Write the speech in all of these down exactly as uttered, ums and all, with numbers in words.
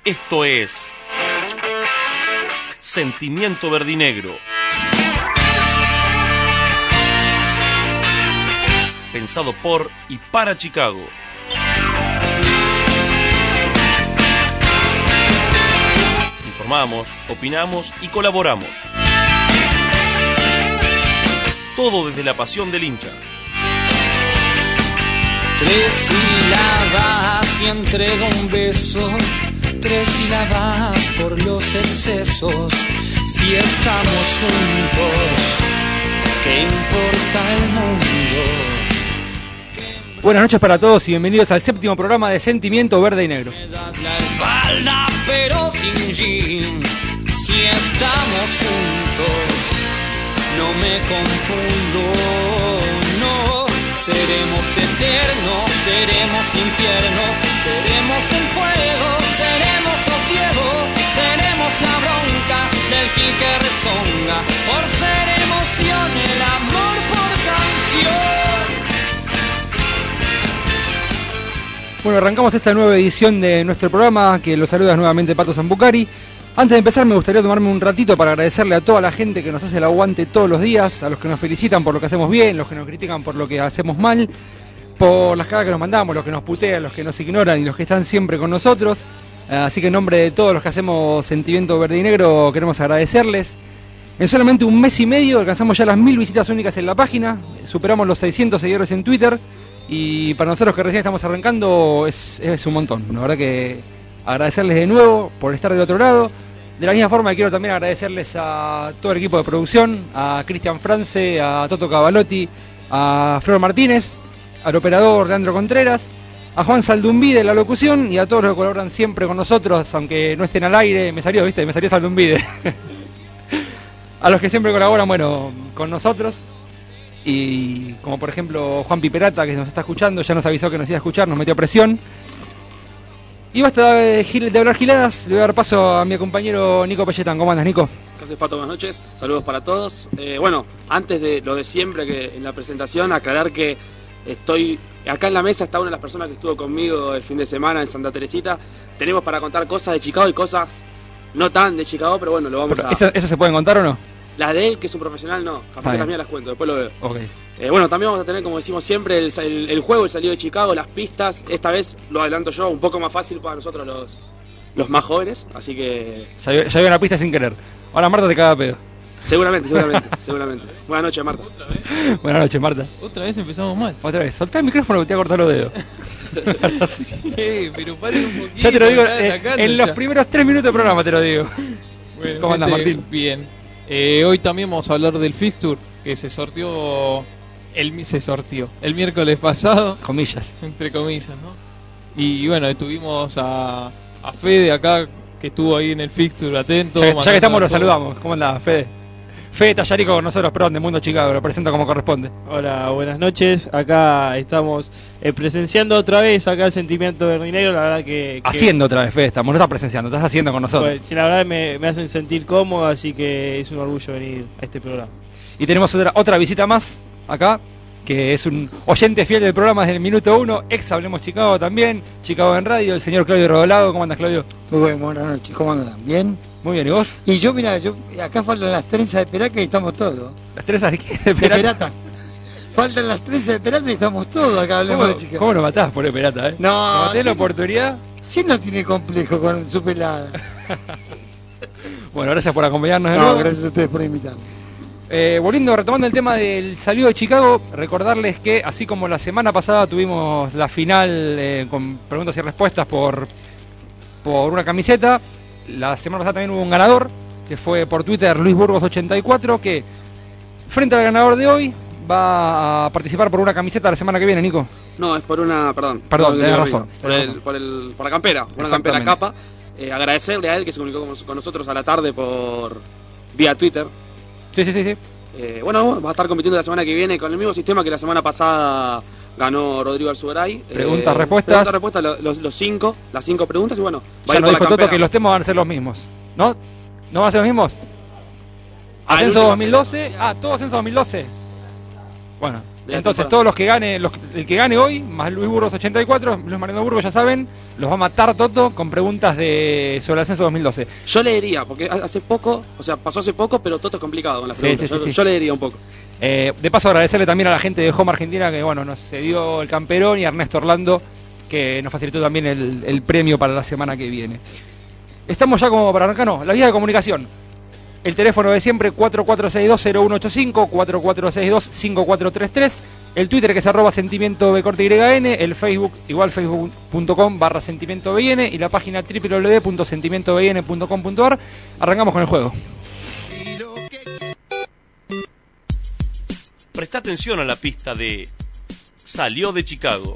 Esto es Sentimiento Verdinegro. Pensado por y para Chicago. Informamos, opinamos y colaboramos. Todo desde la pasión del hincha. Tres sílabas y entrega un beso. Tres sílabas por los excesos. Si estamos juntos, ¿qué importa el mundo? Buenas noches para todos y bienvenidos al séptimo programa de Sentimiento Verde y Negro. Me das la espalda pero sin jean. Si estamos juntos, no me confundo, no. Seremos eternos, seremos infierno, seremos el fuego, seremos sosiego, seremos la bronca del gil que rezonga, por ser emoción, el amor por canción. Bueno, arrancamos esta nueva edición de nuestro programa, que los saluda nuevamente Pato Zambucari. Antes de empezar me gustaría tomarme un ratito para agradecerle a toda la gente que nos hace el aguante todos los días, a los que nos felicitan por lo que hacemos bien, los que nos critican por lo que hacemos mal, por las cagas que nos mandamos, los que nos putean, los que nos ignoran y los que están siempre con nosotros. Así que en nombre de todos los que hacemos Sentimiento Verde y Negro queremos agradecerles. En solamente un mes y medio alcanzamos ya las mil visitas únicas en la página, superamos los seiscientos seguidores en Twitter y para nosotros que recién estamos arrancando es, es un montón. La verdad que agradecerles de nuevo por estar del otro lado. De la misma forma quiero también agradecerles a todo el equipo de producción, a Cristian France, a Toto Cavalotti, a Flor Martínez, al operador Leandro Contreras, a Juan Saldumbide en la locución y a todos los que colaboran siempre con nosotros, aunque no estén al aire. Me salió, viste, me salió Saldumbide. A los que siempre colaboran, bueno, con nosotros. Y como por ejemplo Juan Piperata, que nos está escuchando, ya nos avisó que nos iba a escuchar, nos metió presión. Y basta de, de hablar giladas, le voy a dar paso a mi compañero Nico Pelletán. ¿Cómo andas, Nico? Gracias, Pato, buenas noches, saludos para todos. Eh, bueno, antes de lo de siempre, que en la presentación, aclarar que estoy acá en la mesa, está una de las personas que estuvo conmigo el fin de semana en Santa Teresita. Tenemos para contar cosas de Chicago y cosas no tan de Chicago, pero bueno, lo vamos pero, a... ¿eso, ¿Eso se pueden contar o no? Las de él, que es un profesional, no, capaz que las mías las cuento, después lo veo. Okay. Eh, bueno, también vamos a tener, como decimos siempre, el, el, el juego, el salido de Chicago, las pistas. Esta vez lo adelanto yo, un poco más fácil para nosotros los, los más jóvenes, así que... Ya, ya vi una pista sin querer. Ahora Marta te caga pedo. Seguramente, seguramente, seguramente. Buenas noches, Marta. Buenas noches, Marta. Otra vez empezamos mal. Otra vez, soltá el micrófono que te voy a cortar los dedos. Sí, pero paren un poquito. Ya te lo digo, eh, en los primeros tres minutos del programa te lo digo. Bueno, ¿cómo andás, Martín? Bien. Eh, hoy también vamos a hablar del fixture que se sorteó el se sorteó el miércoles pasado, comillas, entre comillas, ¿no? Y bueno, tuvimos a, a Fede acá que estuvo ahí en el fixture atento. Ya, ya que estamos lo saludamos. ¿Cómo andás, Fede? Fede Tallarico con nosotros, perdón, de Mundo Chicago, lo presento como corresponde. Hola, buenas noches. Acá estamos eh, presenciando otra vez acá el Sentimiento Verde y Negro. La verdad que, que... Haciendo otra vez, Fede, estamos, no estás presenciando, estás haciendo con nosotros. Pues, sí, la verdad me, me hacen sentir cómodo, así que es un orgullo venir a este programa. Y tenemos otra, otra visita más acá, que es un oyente fiel del programa desde el minuto uno, ex Hablemos Chicago también, Chicago en Radio, el señor Claudio Rodolado. ¿Cómo andas, Claudio? Muy bien, buenas noches, ¿cómo andan? ¿Bien? Muy bien, ¿y vos? Y yo, mira, yo acá faltan las trenzas de Peraca y estamos todos. ¿Las trenzas de qué? De Perata. De Perata. Faltan las trenzas de Perata y estamos todos acá, Hablemos de Chicago. ¿Cómo lo matás por el Perata, eh? No. ¿No tenés la oportunidad? Sí, no tiene complejo con su pelada. Bueno, gracias por acompañarnos de no, nuevo. gracias a ustedes por invitarme. Eh, volviendo, retomando el tema del salido de Chicago, recordarles que así como la semana pasada tuvimos la final eh, con preguntas y respuestas por, por una camiseta, la semana pasada también hubo un ganador, que fue por Twitter Luis Burgos ochenta y cuatro, que frente al ganador de hoy va a participar por una camiseta la semana que viene, Nico. No, es por una, perdón. Perdón, tenés razón. Por, el, por, el, por la campera, una campera capa. Eh, agradecerle a él que se comunicó con, con nosotros a la tarde por vía Twitter. Sí, sí, sí, sí. Eh, bueno, va a estar compitiendo la semana que viene con el mismo sistema que la semana pasada ganó Rodrigo Alzugaray. Preguntas, eh, respuestas. Preguntas, respuestas, los, los, los cinco, las cinco preguntas y bueno. Va ya nos dijo Toto que los temas van a ser los mismos, ¿no? ¿No van a ser los mismos? Ascenso dos mil doce. Ah, todo Ascenso dos mil doce. Bueno, de la Entonces temporada. todos los que gane, los, el que gane hoy, más Luis Burgos ochenta y cuatro, Luis Mariano Burgos ya saben, los va a matar Toto con preguntas de sobre el ascenso dos mil doce. Yo leería, porque hace poco, o sea, pasó hace poco, pero Toto es complicado con las Sí, preguntas. sí, sí, yo, sí. yo leería un poco. Eh, de paso agradecerle también a la gente de Home Argentina que bueno, nos cedió el camperón y a Ernesto Orlando que nos facilitó también el, el premio para la semana que viene. Estamos ya como para arrancar, no, la vía de comunicación. El teléfono de siempre cuatro cuatro seis dos cero uno ocho cinco, cuatro cuatro seis dos cinco cuatro tres tres, el Twitter que es arroba sentimiento B corte Y N, el Facebook igual facebook punto com barra sentimiento B N y la página doble u doble u doble u punto sentimiento b n punto com punto a r. Arrancamos con el juego. Presta atención a la pista de Salió de Chicago.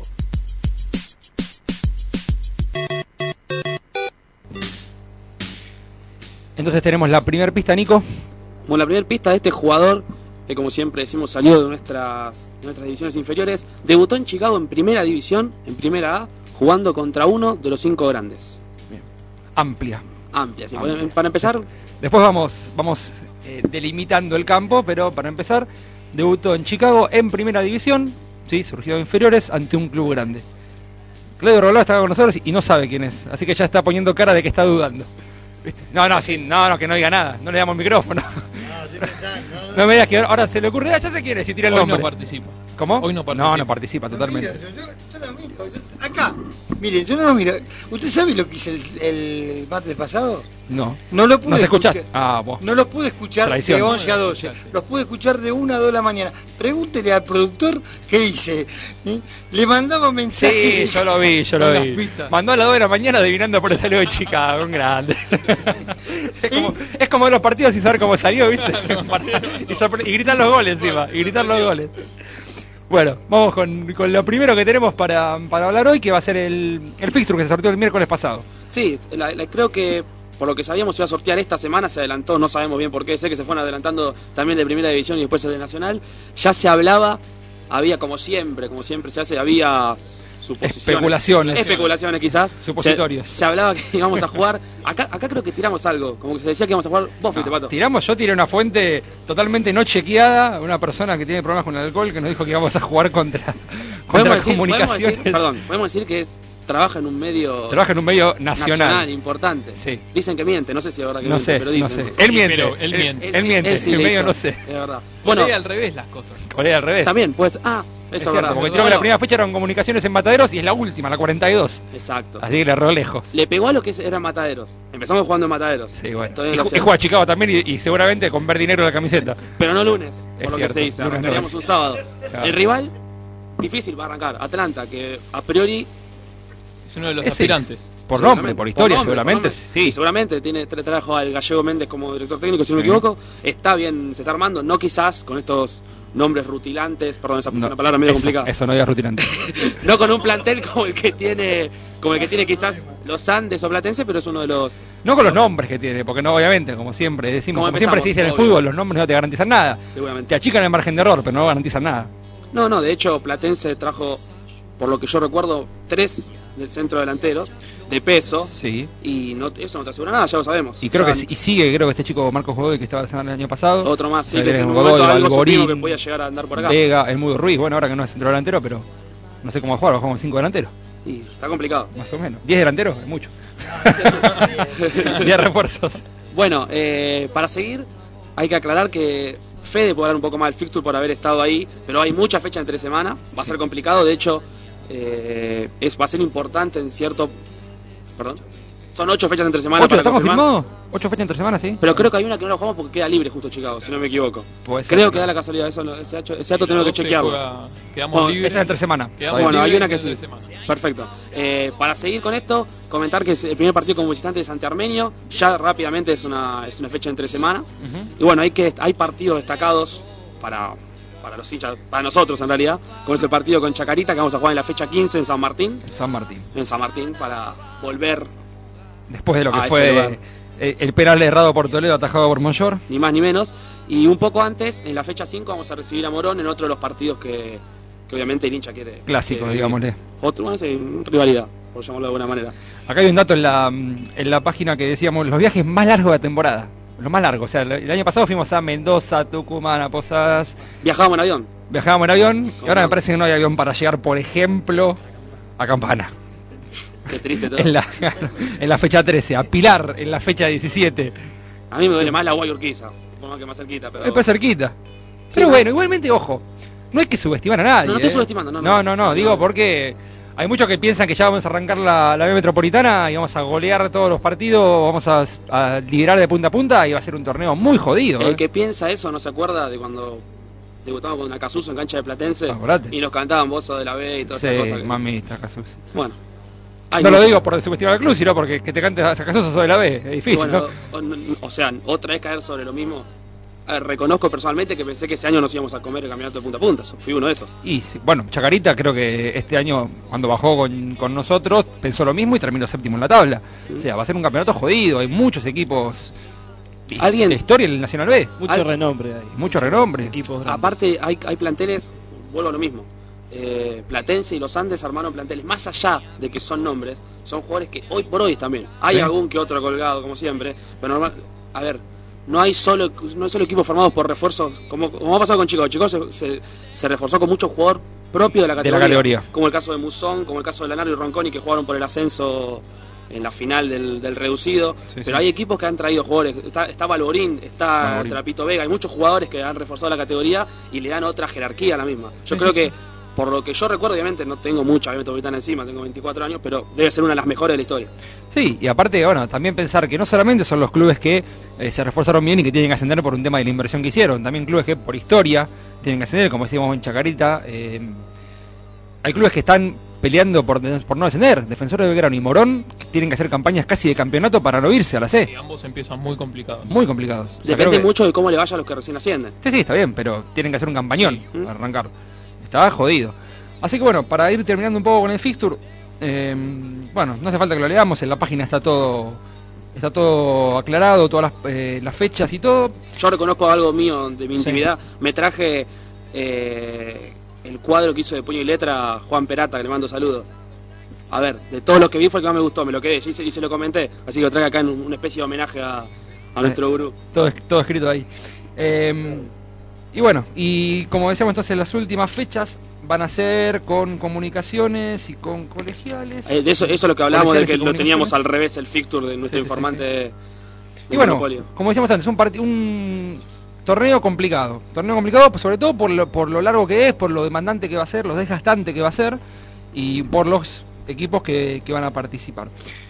Entonces tenemos la primera pista, Nico. Bueno, la primera pista de este jugador, que como siempre decimos salió de nuestras, de nuestras divisiones inferiores, debutó en Chicago en primera división, en primera A, jugando contra uno de los cinco grandes. Amplia. Amplia, sí. Amplia. Para empezar, Después vamos, vamos eh, delimitando el campo, pero para empezar, debutó en Chicago en primera división, ¿sí? Surgió de inferiores ante un club grande. Claudio Roló está con nosotros y no sabe quién es, así que ya está poniendo cara de que está dudando. ¿Viste? No, no, sí, no, no, que no diga nada, no le damos micrófono. No me digas que ahora se le ocurre, ah, ya se quiere, si tira el Hoy nombre. no participa. ¿Cómo? Hoy no participa. No, no participa totalmente. Mira, yo, yo, yo lo miro. yo- acá, miren, yo no lo miro. ¿Usted sabe lo que hice el, el martes pasado? No. No lo pude ¿No se escucha? escuchar. Ah, vos. No los pude escuchar Traición. de once a doce. No lo escuchaste. Los pude escuchar de una a dos de la mañana. Pregúntele al productor qué dice. ¿Sí? Le mandaba mensajes. Sí, yo lo vi, yo lo Con las vi. pistas. Mandó a las dos de la mañana adivinando por el salió de Chicago, un grande. Es como, es como de los partidos y saber cómo salió, ¿viste? Y, sorpre- y gritar los goles encima, y gritar los goles. Bueno, vamos con, con lo primero que tenemos para, para hablar hoy, que va a ser el, el fixture que se sorteó el miércoles pasado. sí, la- la- creo que por lo que sabíamos se iba a sortear esta semana, se adelantó, no sabemos bien por qué, sé que se fueron adelantando también de primera división y después el de Nacional. Ya se hablaba, había como siempre, como siempre se hace, había suposiciones. Especulaciones. Especulaciones quizás. Supositorios. Se, se hablaba que íbamos a jugar, acá, acá creo que tiramos algo, como que se decía que íbamos a jugar, vos fuiste, No, Pato. tiramos, yo tiré una fuente totalmente no chequeada, una persona que tiene problemas con el alcohol que nos dijo que íbamos a jugar contra, contra Podemos decir, podemos comunicaciones. decir, perdón, podemos decir que es, trabaja en un medio Trabaja en un medio nacional. importante. Sí. Dicen que miente, no sé si es verdad que No miente, sé, pero no dicen. sé. Él Sí, miente. pero él miente. Él, él miente. Él sí el le medio hizo, no sé. Es verdad. Bueno, Bueno, al revés las cosas. O era al revés. también, pues, ah, Es eso es cierto, verdad. porque creo que la primera fecha eran comunicaciones en Mataderos y es la última, la cuarenta y dos. Exacto. Así que le erró lejos. Le pegó a lo que eran Mataderos. Empezamos jugando en Mataderos. Sí, bueno. Todavía Y, lo ju- y hacemos. juega a Chicago también y, y seguramente con ver dinero en la camiseta. Pero no lunes, por Es lo cierto, que se dice. lunes no Arrancaríamos es. un sábado. Claro. El rival, difícil va a arrancar. Atlanta, que a priori. Es uno de los Ese. aspirantes. Por seguramente, nombre, por historia, nombre, seguramente. por nombre. Sí. Y seguramente tiene, tra- trajo al Gallego Méndez como director técnico, si no me Sí. equivoco. Está bien, se está armando. No quizás con estos nombres rutilantes, perdón, esa es No, una palabra medio eso, complicada. Eso no digas rutinante. No con un plantel como el que tiene como el que tiene quizás los Andes o Platense, pero es uno de los. No con los nombres que tiene, porque no, obviamente, como siempre decimos, Como como, siempre empezamos, se dice en el obvio. fútbol, los nombres no te garantizan nada. Te Seguramente. achican el margen de error, pero no garantizan nada. No, no, de hecho Platense trajo, por lo que yo recuerdo, tres del centro delanteros de peso. Sí. Y no, eso no te asegura nada, ya lo sabemos. Y creo Ya que sí- y sigue, creo que este chico Marcos Godoy que estaba la semana del año pasado. otro más, sí, Ahí que en tenés un Godoy, momento algo Balborín, supimos que podía llegar a andar por acá. Vega, el Mudo Ruiz, bueno, ahora que no es centro delantero, pero no sé cómo va a jugar, va a jugar con cinco delanteros, Y está complicado. más o menos. diez delanteros, es mucho. diez refuerzos. Bueno, eh, para seguir, hay que aclarar que Fede puede hablar un poco más del fixture por haber estado ahí, pero hay mucha fecha entre semana, va a ser complicado, de hecho, eh, es, va a ser importante en cierto. Perdón. Son ocho fechas entre semana ¿Ocho para está confirmar. confirmado? ¿Ocho fechas entre semanas, sí? Pero creo que hay una que no la jugamos porque queda libre justo Chicago, si no me equivoco. Puede ser. Creo que da la casualidad, eso, no- ese, dato- ese dato tengo que doce chequearlo. juega- Quedamos Bueno, libres. Esta es entre semana. Quedamos Bueno, hay libres una que entre sí. semana. Perfecto. Eh, para seguir con esto, comentar que es el primer partido como visitante de Santi Armenio, ya rápidamente es una, es una fecha entre semana. Ujú. Y bueno, hay, que, hay partidos destacados para, para los hinchas, para nosotros en realidad, como es el partido con Chacarita que vamos a jugar en la fecha quince en San Martín, San Martín. en San Martín para volver Después de lo que Ah, ese fue lugar. eh, el penal errado por Toledo, atajado por Monchor. ni más ni menos. Y un poco antes, en la fecha cinco, vamos a recibir a Morón en otro de los partidos que, que obviamente el hincha quiere. Clásicos, que- digámosle. Otro, bueno, sí, rivalidad, por llamarlo de alguna manera. Acá hay un dato en la, en la página que decíamos, los viajes más largos de la temporada. lo más largo. O sea, el año pasado fuimos a Mendoza, Tucumán, a Posadas. Viajábamos en avión. Viajábamos en avión y ahora no? me parece que no hay avión para llegar, por ejemplo, a Campana. Qué triste todo. En la, en la fecha trece, a Pilar en la fecha diecisiete. A mí me duele más la Guay Urquiza, supongo que más cerquita, pero... Es más cerquita. Sí, Pero ¿no? bueno, igualmente, ojo, no hay que subestimar a nadie. No, no estoy ¿eh? subestimando, no, No, no. no, no, No, digo no. porque hay muchos que piensan que ya vamos a arrancar la, la B Metropolitana y vamos a golear todos los partidos, vamos a, a liderar de punta a punta y va a ser un torneo muy jodido. El ¿eh? que piensa eso no se acuerda de cuando debutamos con Acasuso en cancha de Platense Acordate. y nos cantaban Bozo de la B y todas Sí, esas cosas. que- mamita, Jesús. Bueno. hay No lo muchos- digo por subestimar al club, sino porque que te cantes a Jesús sobre la B, es difícil, Bueno, ¿no? o, no- o sea, otra vez caer sobre lo mismo. A ver, reconozco personalmente que pensé que ese año nos íbamos a comer el campeonato de punta a punta. Fui uno de esos. Y sí, bueno, Chacarita creo que este año, cuando bajó con, con nosotros, pensó lo mismo y terminó séptimo en la tabla. O sea, va a ser un campeonato jodido, hay muchos equipos de- ¿Alguien- de historia en el Nacional B, Mucho Al- renombre ahí. mucho renombre. Equipos grandes. Aparte, hay, hay planteles, vuelvo a lo mismo. Eh, Platense y los Andes armaron planteles, más allá de que son nombres, son jugadores que hoy por hoy también. Hay Sí. algún que otro colgado, como siempre, pero normal, a ver, no hay solo no hay solo equipos formados por refuerzos, como, como ha pasado con Chico. Chico se, se, se reforzó con mucho jugador propio de la De la categoría, categoría. como el caso de Musón, como el caso de Lanaro y Ronconi, que jugaron por el ascenso en la final del, del reducido. Sí, pero sí. hay equipos que han traído jugadores, está, está Valvorín, está Valvorín. Trapito Vega, hay muchos jugadores que han reforzado la categoría y le dan otra jerarquía a la misma. Yo Sí, creo sí. que, por lo que yo recuerdo, obviamente no tengo mucha B Metropolitana encima, tengo veinticuatro años, pero debe ser una de las mejores de la historia. Sí, y aparte, bueno, también pensar que no solamente son los clubes que eh, se reforzaron bien y que tienen que ascender por un tema de la inversión que hicieron, también clubes que por historia tienen que ascender, como decíamos en Chacarita. eh, hay clubes que están peleando por, por no descender. Defensores de Belgrano y Morón que tienen que hacer campañas casi de campeonato para no irse a la Y C. ambos empiezan muy complicados. Muy complicados. O sea, Depende creo que- mucho de cómo le vaya a los que recién ascienden. Sí, sí, está bien, pero tienen que hacer un campañón Sí. para arrancar. Estaba jodido. Así que bueno, para ir terminando un poco con el fixture, eh, bueno, no hace falta que lo leamos, en la página está todo está todo aclarado, todas las, eh, las fechas y todo. Yo reconozco algo mío de mi Sí. intimidad. Me traje eh, el cuadro que hizo de puño y letra Juan Perata, que le mando saludos. A ver, de todos los que vi fue el que más me gustó, me lo quedé y se, y se lo comenté. Así que lo traje acá en un- una especie de homenaje a, a nuestro gurú. Todo, es- todo escrito ahí. Eh, y bueno, y como decíamos entonces, las últimas fechas van a ser con comunicaciones y con colegiales. Eh, de eso, eso es lo que hablábamos de Colegiales que y lo teníamos comunicaciones. al revés, el fixture de nuestro Sí, sí, sí, informante sí. de, Y de bueno, Monopolio. como decíamos antes, un, parti- un torneo complicado. Torneo complicado, pues, sobre todo por lo, por lo largo que es, por lo demandante que va a ser, lo desgastante que va a ser y por los equipos que, que van a participar.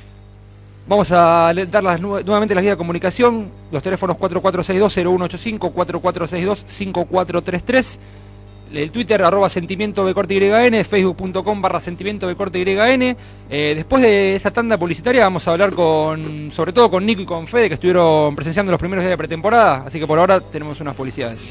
Vamos a le- dar las, nu- nuevamente las vías de comunicación, los teléfonos cuatro cuatro seis dos cero uno ocho cinco, cuatro cuatro seis dos cinco cuatro tres tres, el Twitter arroba sentimiento B corte YN, facebook.com barra sentimiento B corte YN. Eh, después de esta tanda publicitaria vamos a hablar con, sobre todo con Nico y con Fede, que estuvieron presenciando los primeros días de pretemporada, así que por ahora tenemos unas publicidades.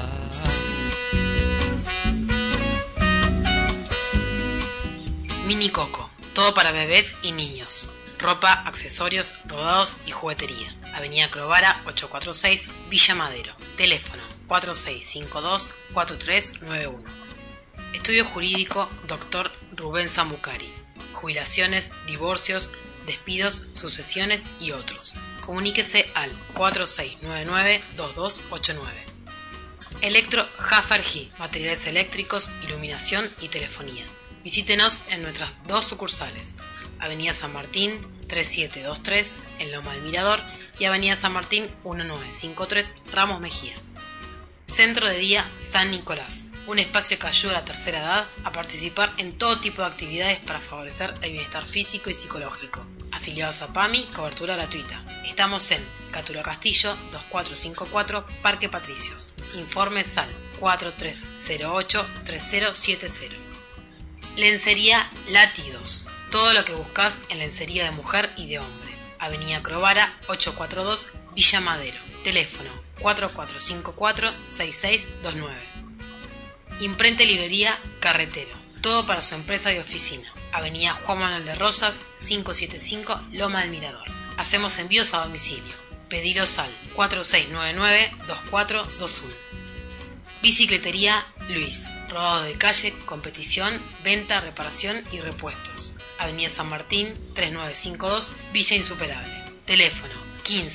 Mini Coco, todo para bebés y niños. Ropa, accesorios, rodados y juguetería. Avenida Crovara ochocientos cuarenta y seis, Villa Madero. Teléfono cuatro seis cinco dos cuatro tres nueve uno. Estudio jurídico Doctor Rubén Zambucari. Jubilaciones, divorcios, despidos, sucesiones y otros. Comuníquese al cuatro seis nueve nueve dos dos ocho nueve. Electro Hafergy, materiales eléctricos, iluminación y telefonía. Visítenos en nuestras dos sucursales, Avenida San Martín tres siete dos tres en Loma del Mirador y Avenida San Martín diecinueve cincuenta y tres Ramos Mejía. Centro de Día San Nicolás, un espacio que ayuda a la tercera edad a participar en todo tipo de actividades para favorecer el bienestar físico y psicológico. Afiliados a PAMI, cobertura gratuita. Estamos en Cátulo Castillo dos cuatro cinco cuatro, Parque Patricios. Informes al cuatro tres cero ocho tres cero siete cero. Lencería Latidos. Todo lo que buscas en lencería de mujer y de hombre. Avenida Crovara ochocientos cuarenta y dos, Villa Madero. Teléfono cuatro cuatro cinco cuatro seis seis dos nueve. Imprenta y librería Carretero. Todo para su empresa y oficina. Avenida Juan Manuel de Rosas quinientos setenta y cinco, Loma del Mirador. Hacemos envíos a domicilio. Pedidos al cuatro seis nueve nueve dos cuatro dos uno. Bicicletería Luis. Rodado de calle, competición, venta, reparación y repuestos. Avenida San Martín treinta y nueve cincuenta y dos, Villa Insuperable. Teléfono quince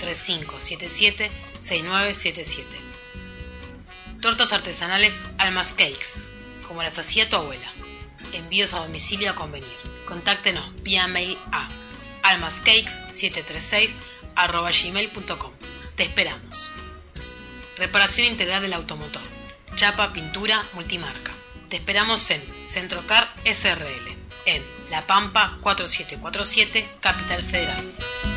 tres cinco siete siete seis nueve siete siete. Tortas artesanales Almas Cakes, como las hacía tu abuela. Envíos a domicilio a convenir. Contáctenos vía mail a almascakes siete tres seis arroba gmail punto com. Te esperamos. Reparación integral del automotor. Chapa, pintura, multimarca. Te esperamos en Centrocar S R L, en La Pampa cuatro siete cuatro siete, Capital Federal.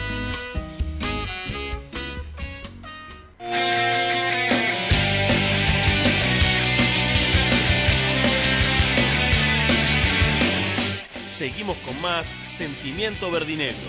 Seguimos con más Sentimiento Verdinegro.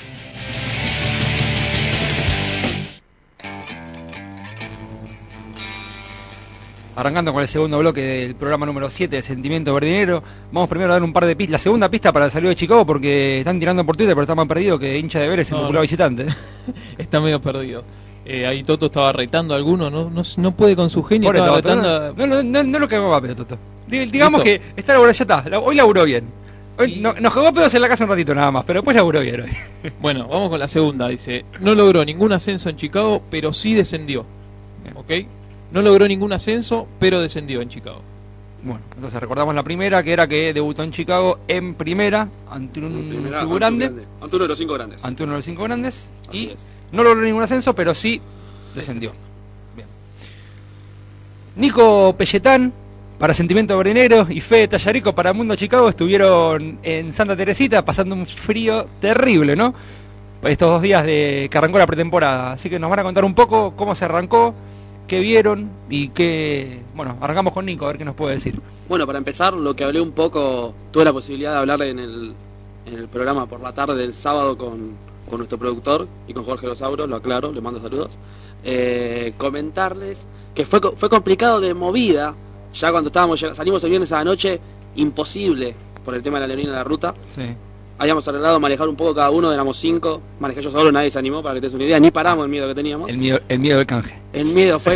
Arrancando con el segundo bloque del programa número siete de Sentimiento Verdinegro, vamos primero a dar un par de pistas. La segunda pista para el saludo de Chicago, porque están tirando por Twitter, pero está más perdido que hincha de Vélez en No, popular no. visitante. Está medio perdido. Eh, ahí Toto estaba retando a alguno, no, no, no puede con su genio, Pobre estaba Toto, retando no, a... no, no, no, no lo cagó a pedo, Toto. Di- Digamos ¿Listo? que está laburando, ya está. la- Hoy laburó bien. Hoy Y- no- nos cagó a pedos en la casa un ratito nada más, pero después laburó bien hoy. Bueno, vamos con la segunda, dice, no logró ningún ascenso en Chicago, pero sí descendió. ¿Ok? No logró ningún ascenso, pero descendió en Chicago. Bueno, entonces recordamos la primera, que era que debutó en Chicago en primera, ante un Primera, club ante grande, un Ante uno de los cinco grandes. ante uno de los cinco grandes, Así y es. no logró ningún ascenso, pero sí descendió. Bien. Nico Pelletán para Sentimiento Verdinegro y Fede Tallarico para Mundo Chicago estuvieron en Santa Teresita pasando un frío terrible, ¿no? Estos dos días de que arrancó la pretemporada. Así que nos van a contar un poco cómo se arrancó, qué vieron y qué... Bueno, arrancamos con Nico, a ver qué nos puede decir. Bueno, para empezar, lo que hablé un poco, tuve la posibilidad de hablar en el, en el programa por la tarde del sábado con, con nuestro productor y con Jorge Losauro, lo aclaro, le mando saludos. Eh, comentarles que fue, co- fue complicado de movida, ya cuando estábamos lleg- salimos el viernes a la noche, imposible por el tema de la leonina de la ruta. Sí. Habíamos arreglado manejar un poco cada uno, éramos cinco, manejé yo solo, nadie se animó, para que te des una idea, ni paramos el miedo que teníamos. El miedo, el miedo del canje. El miedo fue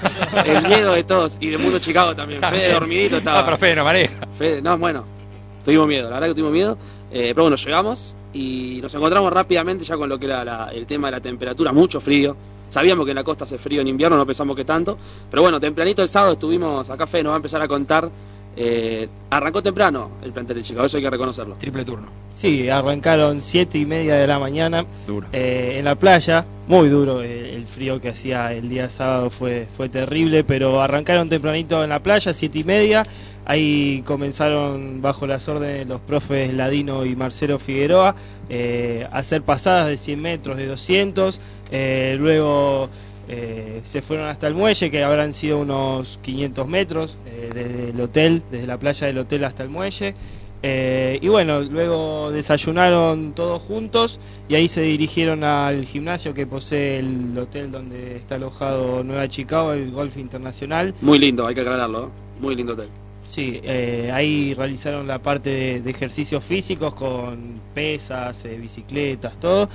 el miedo de todos y de Mundo Chicago también. Fede dormidito estaba. Ah, pero Fede no maneja. Fede, no, bueno, tuvimos miedo, la verdad que tuvimos miedo, eh, pero bueno, llegamos y nos encontramos rápidamente ya con lo que era la- el tema de la temperatura, mucho frío. Sabíamos que en la costa hace frío en invierno, no pensamos que tanto, pero bueno, tempranito el sábado estuvimos, acá Fede nos va a empezar a contar, eh, arrancó temprano el plantel de Chicago, eso hay que reconocerlo. Triple turno. Sí, arrancaron siete y media de la mañana Duro. eh, en la playa, muy duro, eh, el frío que hacía el día sábado fue, fue terrible, pero arrancaron tempranito en la playa, siete y media, ahí comenzaron bajo las órdenes de los profes Ladino y Marcelo Figueroa eh, a hacer pasadas de cien metros, de doscientos, eh, luego eh, se fueron hasta el muelle, que habrán sido unos quinientos metros, eh, desde el hotel, desde la playa del hotel hasta el muelle. Eh, y bueno, luego desayunaron todos juntos y ahí se dirigieron al gimnasio que posee el hotel donde está alojado Nueva Chicago, el Golf Internacional. Muy lindo, hay que aclararlo, ¿eh? Muy lindo hotel. Sí, eh, ahí realizaron la parte de, de ejercicios físicos con pesas, eh, bicicletas, todo.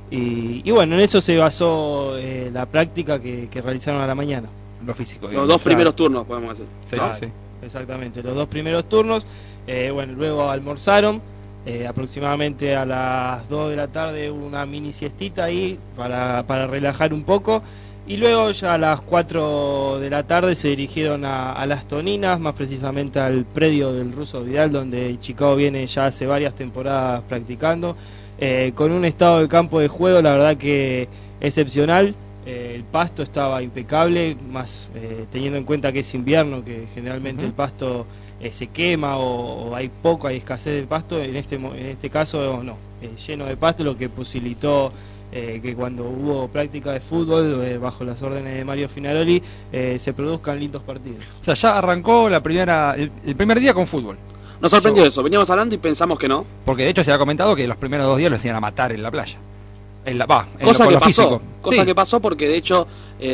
Y, y bueno, en eso se basó eh, la práctica que, que realizaron a la mañana. Lo físico. Los digamos. dos primeros turnos, podemos decir. Sí, ¿no? sí. Exactamente, los dos primeros turnos. Eh, bueno, luego almorzaron, eh, aproximadamente a las dos de la tarde hubo una mini siestita ahí para, para relajar un poco. Y luego ya a las cuatro de la tarde se dirigieron a, a Las Toninas, más precisamente al predio del Ruso Vidal, donde Chicago viene ya hace varias temporadas practicando, eh, con un estado de campo de juego la verdad que excepcional. Eh, el pasto estaba impecable, más eh, teniendo en cuenta que es invierno, que generalmente Ujú. el pasto eh, se quema o, o hay poco, hay escasez de pasto. En este, mo- en este caso no, eh, lleno de pasto, lo que posibilitó eh, que cuando hubo práctica de fútbol eh, bajo las órdenes de Mario Finaroli eh, se produzcan lindos partidos. O sea, ya arrancó la primera, el, el primer día con fútbol. Nos sorprendió eso, veníamos hablando y pensamos que no. Porque de hecho se ha comentado que los primeros dos días los iban a matar en la playa. En la, va, en Cosa lo, con que lo pasó, físico. cosa Sí. que pasó porque de hecho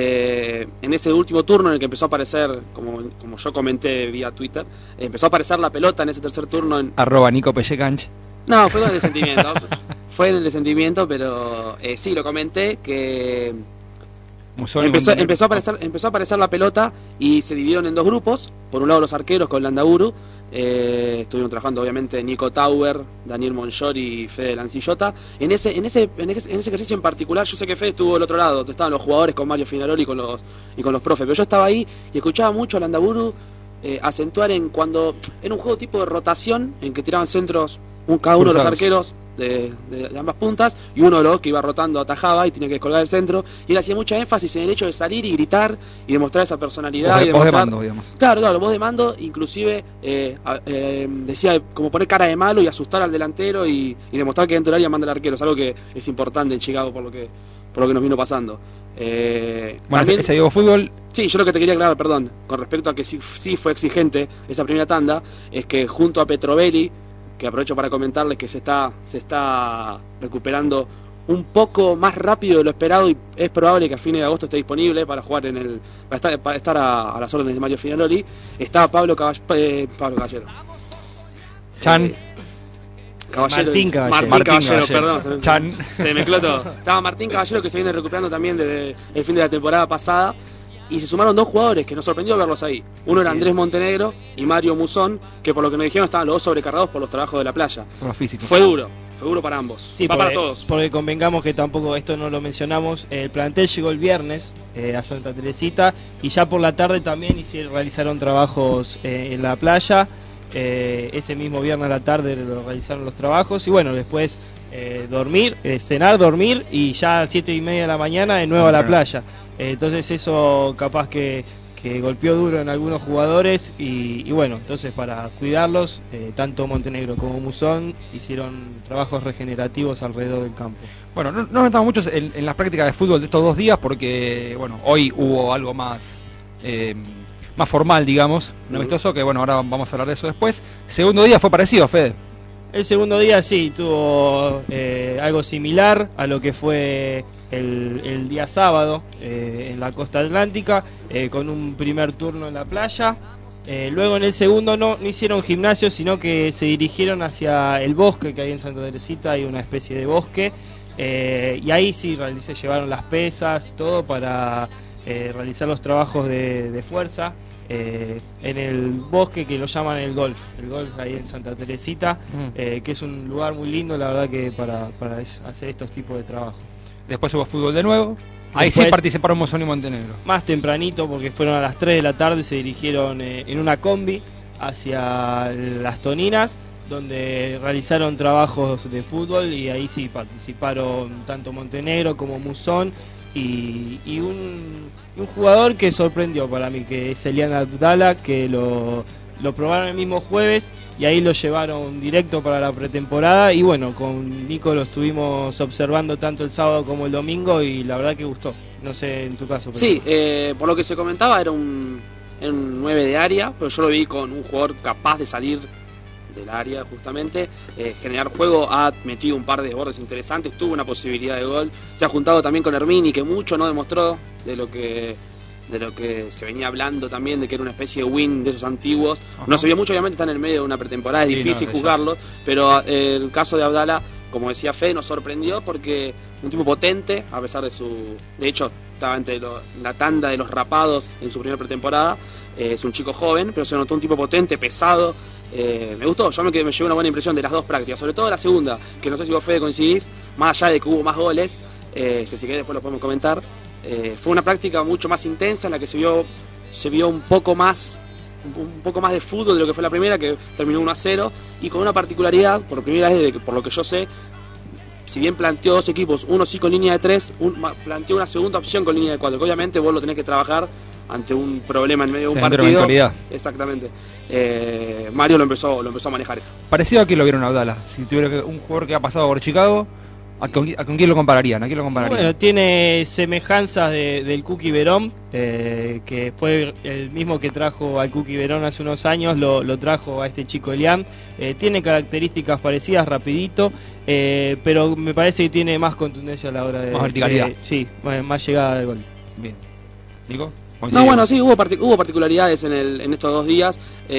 eh, en ese último turno en el que empezó a aparecer, como, como yo comenté vía Twitter, eh, empezó a aparecer la pelota en ese tercer turno. En... Arroba Nico Pellecanch. No, fue en el sentimiento, fue en el sentimiento, pero eh, sí, lo comenté que Musón y Empezó, Montenegro. empezó, a aparecer, empezó a aparecer la pelota y se dividieron en dos grupos. Por un lado los arqueros con Landaburu. Eh, estuvieron trabajando obviamente Nico Tauber, Daniel Monchor y Fede Lancillota. En ese, en, ese, en, ese, en ese ejercicio en particular, yo sé que Fede estuvo del otro lado, donde estaban los jugadores con Mario Finaroli y con los, y con los profes. Pero yo estaba ahí y escuchaba mucho a Landaburu eh, acentuar en cuando era un juego tipo de rotación en que tiraban centros un, cada uno Cruzados. de los arqueros de, de, de ambas puntas, y uno de los que iba rotando atajaba y tenía que colgar el centro, y él hacía mucha énfasis en el hecho de salir y gritar y demostrar esa personalidad. Voz de, y voz de demostrar, mando, digamos. Claro, claro, voz de mando, inclusive eh, eh, decía como poner cara de malo y asustar al delantero y, y demostrar que dentro del área manda el arquero, es algo que es importante en Chicago por lo que por lo que nos vino pasando. Eh, Bueno, también- ese Diego Fútbol, Sí, yo lo que te quería aclarar, perdón, con respecto a que sí, sí fue exigente esa primera tanda, es que junto a Petrovelli, que aprovecho para comentarles que se está, se está recuperando un poco más rápido de lo esperado y es probable que a fines de agosto esté disponible para jugar en el, para estar, para estar a, a las órdenes de Mario Finaroli. Está Pablo Caballero, eh, Pablo Caballero. Chan, Eh, Caballero, Martín Caballero. Martín Martín Caballero, Caballero. perdón, se me- Chan. se me mezcló todo. Estaba Martín Caballero, que se viene recuperando también desde el fin de la temporada pasada. Y se sumaron dos jugadores que nos sorprendió verlos ahí. Uno era Así Andrés es. Montenegro y Mario Musón, que por lo que nos dijeron estaban los dos sobrecargados por los trabajos de la playa. por los físicos. Fue duro, fue duro para ambos. Sí, Va porque, para todos. porque convengamos que tampoco, esto no lo mencionamos, el plantel llegó el viernes eh, a Santa Teresita y ya por la tarde también hicieron, realizaron trabajos eh, en la playa. Eh, ese mismo viernes a la tarde lo realizaron los trabajos y bueno, después eh, dormir, eh, cenar, dormir y ya a las siete y media de la mañana de nuevo a la playa. Eh, entonces eso capaz que, que golpeó duro en algunos jugadores y, y bueno, entonces para cuidarlos, eh, tanto Montenegro como Musón hicieron trabajos regenerativos alrededor del campo. Bueno, no, no nos metamos mucho en, en las prácticas de fútbol de estos dos días porque, bueno, hoy hubo algo más eh, más formal, digamos, un amistoso, que bueno, ahora vamos a hablar de eso después. Segundo día fue parecido, Fede. El segundo día sí, tuvo eh, algo similar a lo que fue el, el día sábado eh, en la costa atlántica, eh, con un primer turno en la playa. Eh, luego en el segundo no, no hicieron gimnasio, sino que se dirigieron hacia el bosque que hay en Santa Teresita, hay una especie de bosque, eh, y ahí sí realicé, llevaron las pesas y todo para eh, realizar los trabajos de, de fuerza. Eh, en el bosque que lo llaman el golf, el golf ahí en Santa Teresita, Mm. eh, que es un lugar muy lindo, la verdad, que para, para es- hacer estos tipos de trabajo. Después hubo fútbol de nuevo. Ahí sí Después- participaron Musón y Montenegro. Más tempranito, porque fueron a las tres de la tarde, se dirigieron eh, en una combi hacia las Toninas, donde realizaron trabajos de fútbol y ahí sí participaron tanto Montenegro como Musón y, y un, y un jugador que sorprendió para mí, que es Elian Abdala, que lo, lo probaron el mismo jueves y ahí lo llevaron directo para la pretemporada y bueno, con Nico lo estuvimos observando tanto el sábado como el domingo y la verdad que gustó. No sé en tu caso. pero- Sí, eh, por lo que se comentaba era un, era un nueve de área, pero yo lo vi con un jugador capaz de salir del área justamente, eh, generar juego, ha metido un par de desbordes interesantes, tuvo una posibilidad de gol, se ha juntado también con Hermini, que mucho no demostró de lo que de lo que se venía hablando también, de que era una especie de win de esos antiguos. Ajá. No se vio mucho, obviamente está en el medio de una pretemporada, es Sí, difícil no, ya. juzgarlo, pero eh, el caso de Abdala, como decía Fede, nos sorprendió porque un tipo potente, a pesar de su... De hecho, estaba entre lo- la tanda de los rapados en su primera pretemporada, eh, es un chico joven, pero se notó un tipo potente, pesado. Eh, me gustó, yo me, quedé- me llevé una buena impresión de las dos prácticas, sobre todo la segunda, que no sé si vos, Fede, coincidís, más allá de que hubo más goles, eh, que si querés después lo podemos comentar. Eh, fue una práctica mucho más intensa en la que se vio se vio un poco más un, un poco más de fútbol de lo que fue la primera, que terminó uno a cero, y con una particularidad, por primera vez, de que, por lo que yo sé, si bien planteó dos equipos, uno sí con línea de tres, un, ma- planteó una segunda opción con línea de cuatro, que obviamente vos lo tenés que trabajar ante un problema en medio de un Sí, dentro de la partido. eventualidad. Exactamente. Eh, Mario lo empezó, lo empezó a manejar esto. Parecido a quién lo vieron a Abdala. Si tuviera que- un jugador que ha pasado por Chicago, ¿a con, a con quién lo compararían? ¿A quién lo compararían? Bueno, tiene semejanzas de- del Cookie Verón, eh, que fue el mismo que trajo al Cookie Verón hace unos años, lo, lo trajo a este chico Elian. Eh, tiene características parecidas, rapidito, eh, pero me parece que tiene más contundencia a la hora de... Más verticalidad. de- sí, más, más llegada de gol. Bien. ¿Nico? No, bueno, sí, hubo, partic- hubo particularidades en, el, en estos dos días.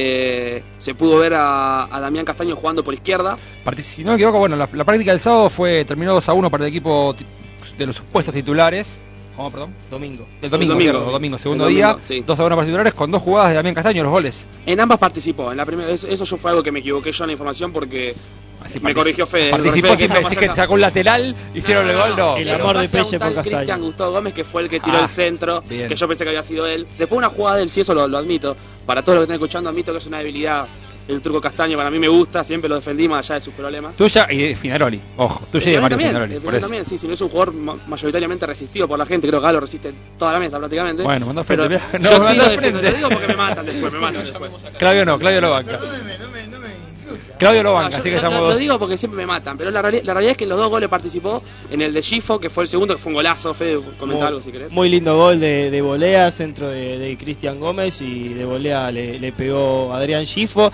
Eh, se pudo ver a, a Damián Castaño jugando por izquierda. Partic- Si no me equivoco, bueno, la, la práctica del sábado fue terminó dos a uno para el equipo ti- de los supuestos titulares. ¿Cómo, perdón? Domingo. El domingo, El domingo. cierto, domingo, segundo El domingo, día, sí. dos a uno para titulares con dos jugadas de Damián Castaño, los goles. En ambas participó. En la primera, eso, eso yo fue algo que me equivoqué yo en la información porque Así me participó. corrigió Fede. Participó, me si corrigió me Fede, decís que sacó un lateral, hicieron el gol, no. El Pero amor de pase a un Pelle por tal Castaño. Cristian Gustavo Gómez, que fue el que tiró Ah, el centro, bien. que yo pensé que había sido él. Después una jugada de él, sí, eso lo, lo admito. Para todos los que están escuchando, admito que es una debilidad. El Turco Castaño para mí me gusta, siempre lo defendí más allá de sus problemas. Tuya y de Finaroli, ojo, tuya y de El Mario también, Finaroli. el Por eso. también, sí, si no es un jugador ma- mayoritariamente resistido por la gente, creo que Galo resiste toda la mesa prácticamente. Bueno, mandó pero frente, mirá, no, yo sí mandó lo frente. defiendo, lo digo porque me matan después, me matan después. Claudio no, Claudio lo banca. Perdóneme, no me, no me incluya. Claudio lo No, banca, yo así que lo, estamos lo- dos. lo digo porque siempre me matan, pero la, reali- la realidad es que en los dos goles participó, en el de Gifo, que fue el segundo, que fue un golazo. Fede, comenta Muy- algo si querés. Muy lindo gol de, de volea, centro de, de Cristian Gómez, y de volea le, le pegó Adrián Gifo.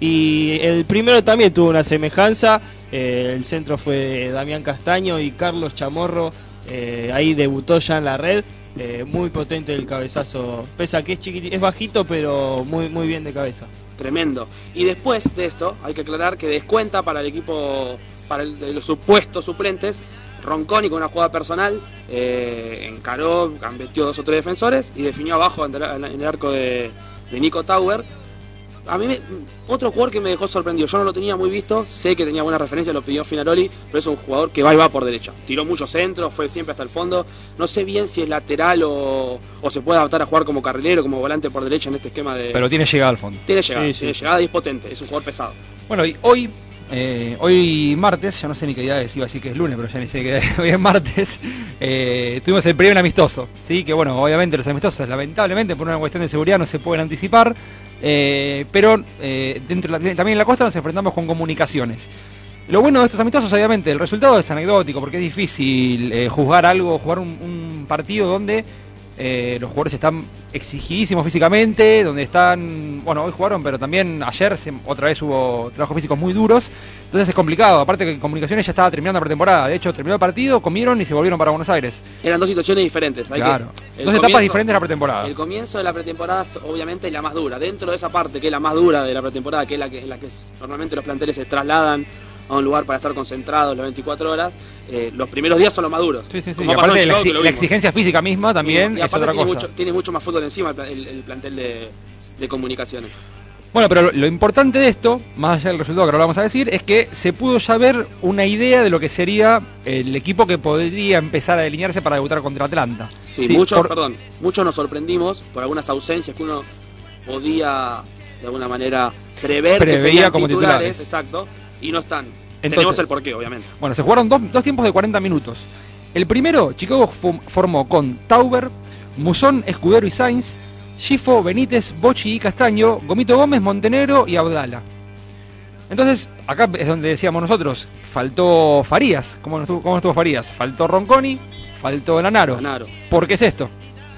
Y el primero también tuvo una semejanza, eh, el centro fue de Damián Castaño y Carlos Chamorro, eh, ahí debutó ya en la red, eh, muy potente el cabezazo, pese a que es chiquitito, es bajito, pero muy, muy bien de cabeza. Tremendo. Y después de esto, hay que aclarar que descuenta para el equipo, para el, de los supuestos suplentes, Ronconi con una jugada personal, eh, encaró, metió dos o tres defensores y definió abajo ante la- en el arco de, de Nico Tauer. A mí, me, otro jugador que me dejó sorprendido, yo no lo tenía muy visto, sé que tenía buena referencia, lo pidió Finaroli, pero es un jugador que va y va por derecha. Tiró muchos centros, fue siempre hasta el fondo. No sé bien si es lateral o, o se puede adaptar a jugar como carrilero, como volante por derecha en este esquema de... Pero tiene llegada al fondo. tiene llegada, Sí, sí. tiene llegada y es potente, es un jugador pesado. Bueno, y hoy, eh, hoy martes, yo no sé ni qué día es, iba a decir que es lunes, pero ya ni sé qué día es, hoy es martes, eh, tuvimos el primer amistoso, ¿sí? Que bueno, obviamente los amistosos, lamentablemente, por una cuestión de seguridad no se pueden anticipar, eh, pero eh, dentro de la- también en la costa nos enfrentamos con Comunicaciones. Lo bueno de estos amistosos, obviamente, el resultado es anecdótico, porque es difícil eh, juzgar algo, jugar un, un partido donde eh, los jugadores están exigidísimos físicamente, donde están, bueno, hoy jugaron, pero también ayer se- otra vez hubo trabajos físicos muy duros, entonces es complicado, aparte que Comunicaciones ya estaba terminando la pretemporada, de hecho terminó el partido, comieron y se volvieron para Buenos Aires. Eran dos situaciones diferentes. Hay Claro, que, el dos etapas comienzo- diferentes de la pretemporada. El comienzo de la pretemporada es obviamente la más dura. Dentro de esa parte, que es la más dura de la pretemporada, que es la que, en la que es- normalmente los planteles se trasladan a un lugar para estar concentrados las veinticuatro horas, eh, los primeros días son los más duros. Sí, sí, sí. Como Y pasó aparte en la, Chicago, exi- que lo la vimos. exigencia física misma también y es aparte otra tiene cosa. mucho, tiene mucho más fútbol encima el, pla- el- el plantel de, de Comunicaciones. Bueno, pero lo, lo importante de esto, más allá del resultado que ahora vamos a decir, es que se pudo ya ver una idea de lo que sería el equipo que podría empezar a delinearse para debutar contra Atlanta. Sí, Sí, muchos, por- perdón, muchos nos sorprendimos por algunas ausencias que uno podía de alguna manera prever Preveía que serían como titulares, titulares. exacto, y no están. Entonces- Tenemos el porqué, obviamente. Bueno, se jugaron dos, dos tiempos de cuarenta minutos. El primero, Chicago fu- formó con Tauber, Musón, Escudero y Sainz, Gifo, Benítez, Bocci y Castaño, Gomito Gómez, Montenegro y Abdala. Entonces, acá es donde decíamos nosotros, faltó Farías. ¿Cómo no estuvo, cómo estuvo Farías? Faltó Ronconi, faltó Lanaro. Lanaro. ¿Por qué es esto?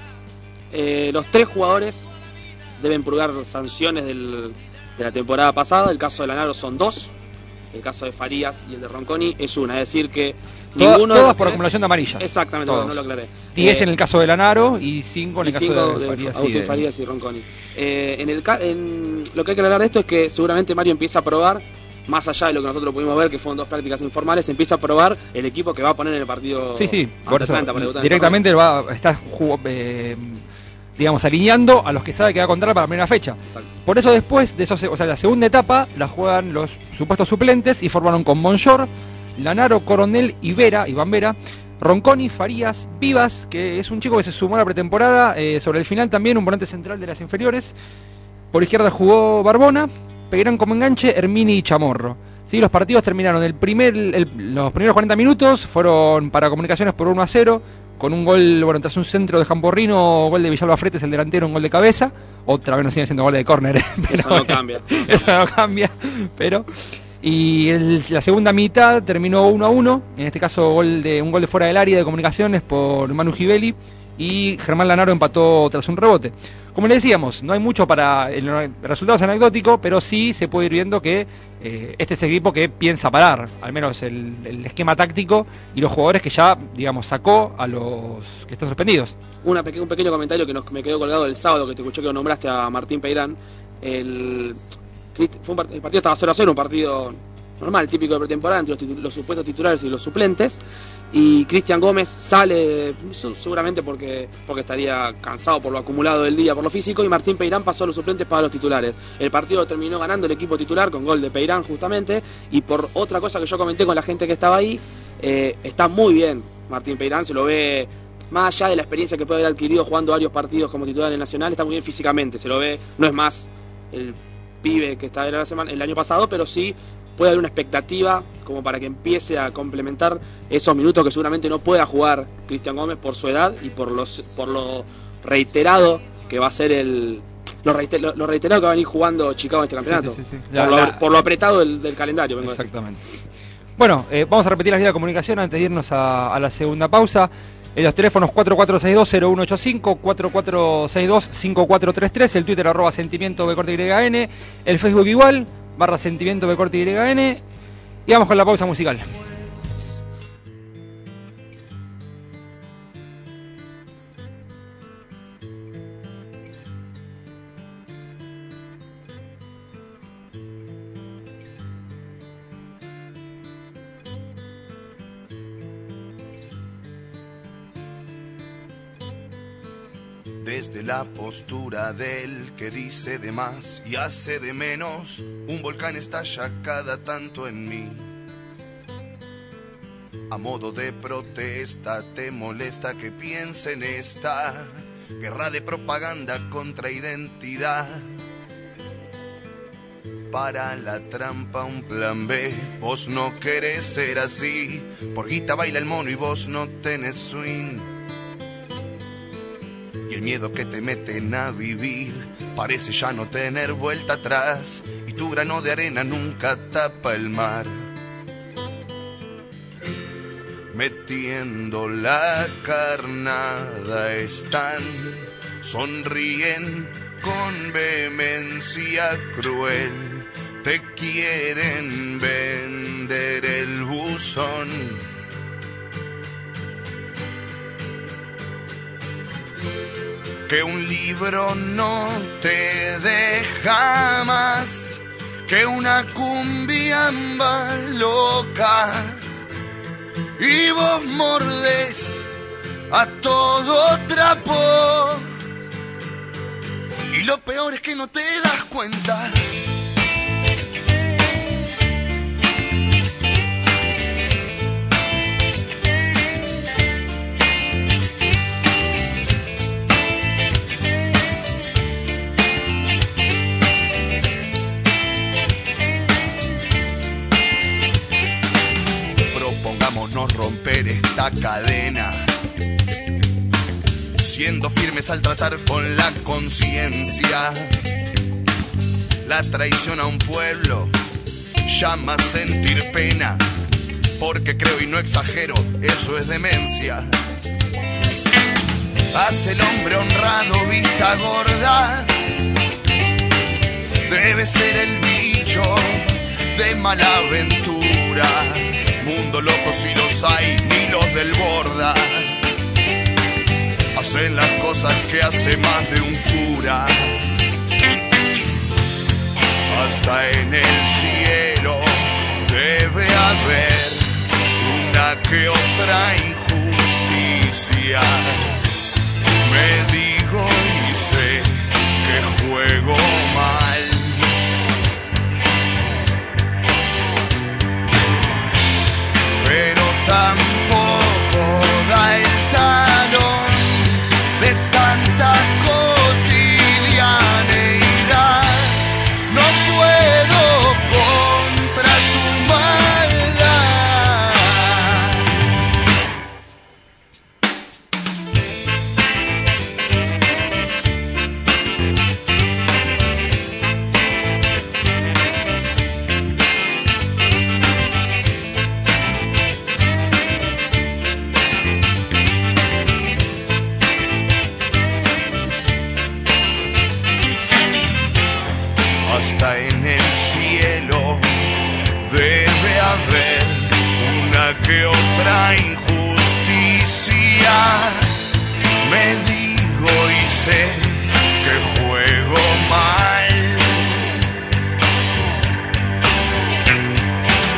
Eh, los tres jugadores deben purgar sanciones del- de la temporada pasada. El caso de Lanaro son dos. El caso de Farías y el de Ronconi es una. Es decir que Toda- ninguno de todas los por tres- acumulación de amarillas. Exactamente, Todos. no lo aclaré. diez Eh, en el caso de Lanaro y cinco en y el caso cinco de Farías. y Agustín de- Farías y Ronconi. Eh, en el ca- en- lo que hay que aclarar de esto es que seguramente Mario empieza a probar, más allá de lo que nosotros pudimos ver, que fueron dos prácticas informales, empieza a probar el equipo que va a poner en el partido Sí, sí, ante por eso, Atlanta para debutar en el directamente va, está jugó- eh, digamos, alineando a los que sabe que va a contar para la primera fecha. torneo. Exacto. Por eso después de esos, o sea, la segunda etapa la juegan los supuestos suplentes y formaron con Monchor, Lanaro, Coronel y Vera, Iván Vera, Ronconi, Farías, Vivas, que es un chico que se sumó a la pretemporada, eh, sobre el final también, un volante central de las inferiores. Por izquierda jugó Barbona, Peirán como enganche, Hermini y Chamorro. Sí, los partidos terminaron el primer, el- los primeros cuarenta minutos, fueron para Comunicaciones por uno a cero, con un gol, bueno, tras un centro de Jamborrino, gol de Villalba Fretes, el delantero, un gol de cabeza. Otra vez nos siguen siendo goles de córner. pero Eso no cambia. eso no cambia, pero... Y el- la segunda mitad terminó uno a uno, en este caso gol de, un gol de fuera del área de Comunicaciones por Manu Givelli, y Germán Lanaro empató tras un rebote. Como le decíamos, no hay mucho para el, el resultado es anecdótico, pero sí se puede ir viendo que eh, este es el equipo que piensa parar, al menos el, el esquema táctico y los jugadores que ya, digamos, sacó a los que están suspendidos. Una peque- un pequeño comentario que nos, me quedó colgado el sábado, que te escuché que lo nombraste a Martín Peirán. El, fue un part- el partido estaba cero a cero, un partido normal, típico de pretemporada, entre los, titu- los supuestos titulares y los suplentes. Y Cristian Gómez sale seguramente porque, porque estaría cansado por lo acumulado del día, por lo físico, y Martín Peirán pasó a los suplentes para los titulares. El partido terminó ganando el equipo titular con gol de Peirán justamente, y por otra cosa que yo comenté con la gente que estaba ahí, eh, está muy bien Martín Peirán, se lo ve, más allá de la experiencia que puede haber adquirido jugando varios partidos como titular en Nacional, está muy bien físicamente, se lo ve, no es más el pibe que estaba la semana, el año pasado, pero sí puede haber una expectativa como para que empiece a complementar esos minutos que seguramente no pueda jugar Cristian Gómez por su edad y por los por lo reiterado que va a ser el lo, reiter, lo, lo reiterado que va a venir jugando Chicago en este campeonato, sí, sí, sí, sí. La, por, lo, la... por lo apretado del, del calendario. Vengo Exactamente. Bueno, eh, vamos a repetir las vías de comunicación antes de irnos a, a la segunda pausa. En los teléfonos cuatro cuatro seis dos cero uno ocho cinco, cuatro cuatro seis dos cinco cuatro tres tres, el Twitter arroba sentimiento B corte Y N, el Facebook igual, barra sentimiento B corte Y N, y vamos con la pausa musical. Desde la postura del que dice de más y hace de menos, un volcán estalla cada tanto en mí. A modo de protesta, te molesta que piense en esta guerra de propaganda contra identidad. Para la trampa un plan B, vos no querés ser así. Por guita baila el mono y vos no tenés swing. Y el miedo que te meten a vivir parece ya no tener vuelta atrás, y tu grano de arena nunca tapa el mar. Metiendo la carnada están, sonríen con vehemencia cruel, te quieren vender el buzón. Que un libro no te deja más, que una cumbia va loca, y vos mordés a todo trapo, y lo peor es que no te das cuenta. Propongámonos romper esta cadena, siendo firmes al tratar con la conciencia. La traición a un pueblo llama a sentir pena, porque creo y no exagero, eso es demencia. Hace el hombre honrado vista gorda, debe ser el bicho de mala aventura. Mundo loco si los hay, ni los del Borda. Hacen las cosas que hace más de un cura. Hasta en el cielo debe haber una que otra injusticia. Me digo y sé que juego mal, pero tampoco da el talón de tanta cotidianeidad. No puedo contra tu maldad. Hasta en el cielo debe haber una que otra injusticia. Me digo y sé que juego mal,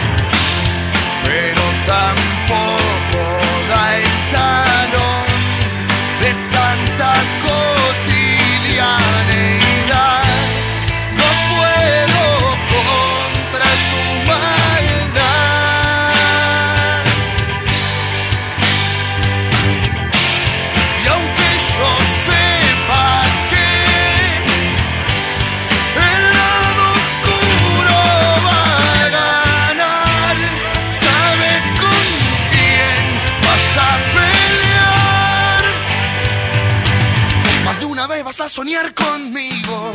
soñar conmigo.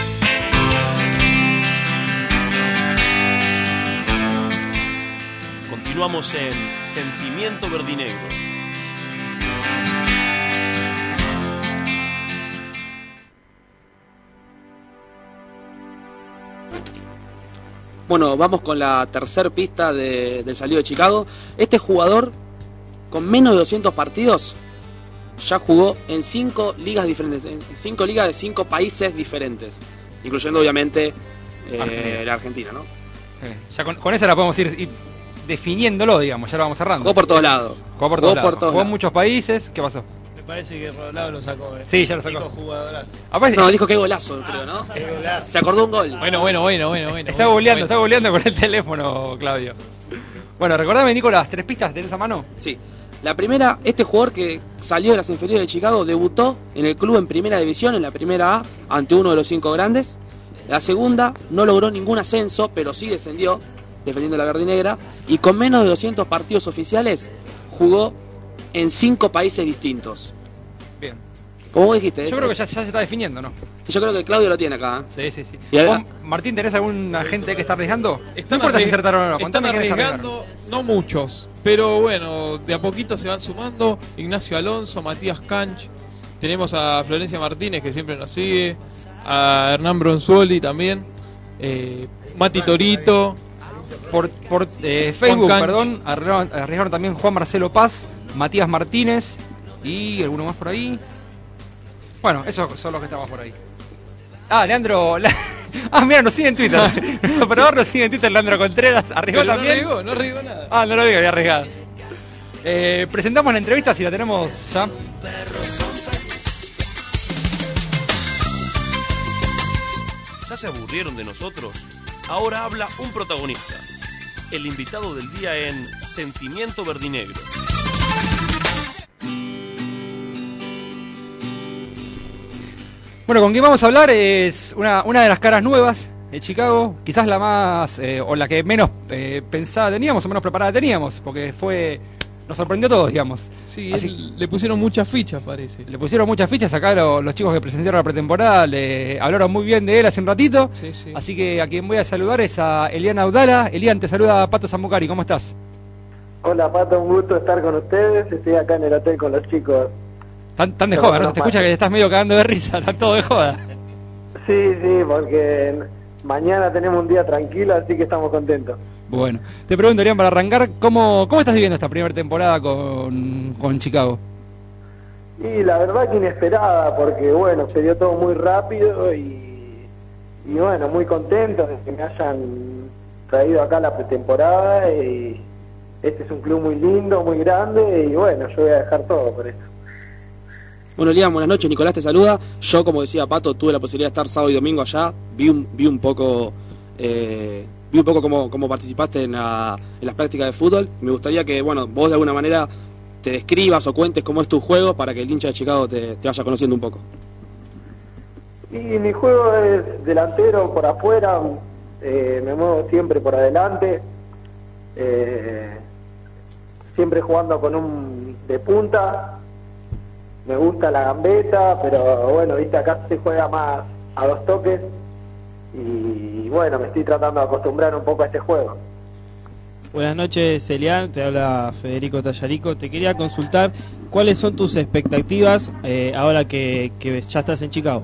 Continuamos en Sentimiento Verdinegro. Bueno, vamos con la tercer pista de, del salido de Chicago. Este jugador, con menos de doscientos partidos, ya jugó en cinco ligas diferentes, en cinco ligas de cinco países diferentes, incluyendo obviamente eh, Argentina. la Argentina, ¿no? Eh, ya con, con esa la podemos ir, ir definiendo, digamos, ya lo vamos cerrando. Jugó por todos lados. Jugó por Jugó todos lados. por todos Jugó en lados. muchos países. ¿Qué pasó? Me parece que Rolado lo sacó. ¿eh? Sí, ya lo sacó. Dijo jugadorazo. Aparte, No, dijo que golazo, creo, ¿no? Se acordó un gol. Bueno, bueno, bueno, bueno, bueno. está bueno, googleando, bueno. está googleando con el teléfono, Claudio. Bueno, recordame, Nicolás, tres pistas tenés a mano. Sí. La primera, este jugador que salió de las inferiores de Chicago debutó en el club en primera división, en la primera A, ante uno de los cinco grandes. La segunda, no logró ningún ascenso, pero sí descendió, defendiendo la verdinegra. Y con menos de doscientos partidos oficiales, jugó en cinco países distintos. Bien. Como vos dijiste, Yo creo que ya, ya se está definiendo, ¿no? yo creo que Claudio lo tiene acá. ¿eh? Sí, sí, sí. Y ahora- ¿Vos, Martín, tenés alguna gente que está arriesgando? Están, no importa si arri- acertaron o no, están contame quiénes arriesgando, no muchos, pero bueno, de a poquito se van sumando. Ignacio Alonso, Matías Canch, tenemos a Florencia Martínez que siempre nos sigue, a Hernán Bronzuoli también, eh, Mati Torito. Por, por eh, Facebook, Canch. perdón, arriesgaron, arriesgaron también Juan Marcelo Paz, Matías Martínez y alguno más por ahí. Bueno, esos son los que estamos por ahí. Ah, Leandro... La... Ah, mira, nos sigue en Twitter. El operador nos sigue en Twitter, Leandro Contreras. ¿Arriesgó Pero también? No arriesgó, no arriesgó nada. Ah, no lo vi, había arriesgado. Eh, presentamos la entrevista, si la tenemos ya. ¿Ya se aburrieron de nosotros? Ahora habla un protagonista. El invitado del día en Sentimiento Verdinegro. Bueno, con quien vamos a hablar es una, una de las caras nuevas de Chicago, quizás la más, eh, o la que menos eh, pensada teníamos, o menos preparada teníamos, porque fue, nos sorprendió a todos, digamos. Sí, Así- él- le pusieron muchas fichas, parece. Le pusieron muchas fichas acá lo- los chicos que presentaron la pretemporada, le hablaron muy bien de él hace un ratito, Sí, sí. así que a quien voy a saludar es a Elian Audala. Elian, te saluda Pato Zambucari, ¿cómo estás? Hola Pato, un gusto estar con ustedes. Estoy acá en el hotel con los chicos. Tan, tan de No, joda, ¿no? no, Se te escucha Pato. que estás medio cagando de risa, están todos de joda. Sí, sí, porque mañana tenemos un día tranquilo, así que estamos contentos. Bueno, te pregunto, Elian, para arrancar, ¿cómo, cómo estás viviendo esta primera temporada con, con Chicago? Y la verdad que inesperada, porque bueno, se dio todo muy rápido y, y bueno, muy contento de que me hayan traído acá la pretemporada. Y este es un club muy lindo, muy grande y bueno, yo voy a dejar todo por esto. Bueno, Elian, buenas noches, Nicolás te saluda. Yo, como decía Pato, tuve la posibilidad de estar sábado y domingo allá, vi un, vi un poco eh, vi un poco cómo, cómo participaste en, la- en las prácticas de fútbol. Me gustaría que, bueno, vos de alguna manera te describas o cuentes cómo es tu juego para que el hincha de Chicago te, te vaya conociendo un poco. Y mi juego es delantero por afuera, eh, me muevo siempre por adelante, eh, siempre jugando con un de punta. Me gusta la gambeta, pero bueno, viste, acá se juega más a dos toques y bueno, me estoy tratando de acostumbrar un poco a este juego. Buenas noches, Elian, te habla Federico Tallarico. Te quería consultar cuáles son tus expectativas eh, ahora que, que ya estás en Chicago.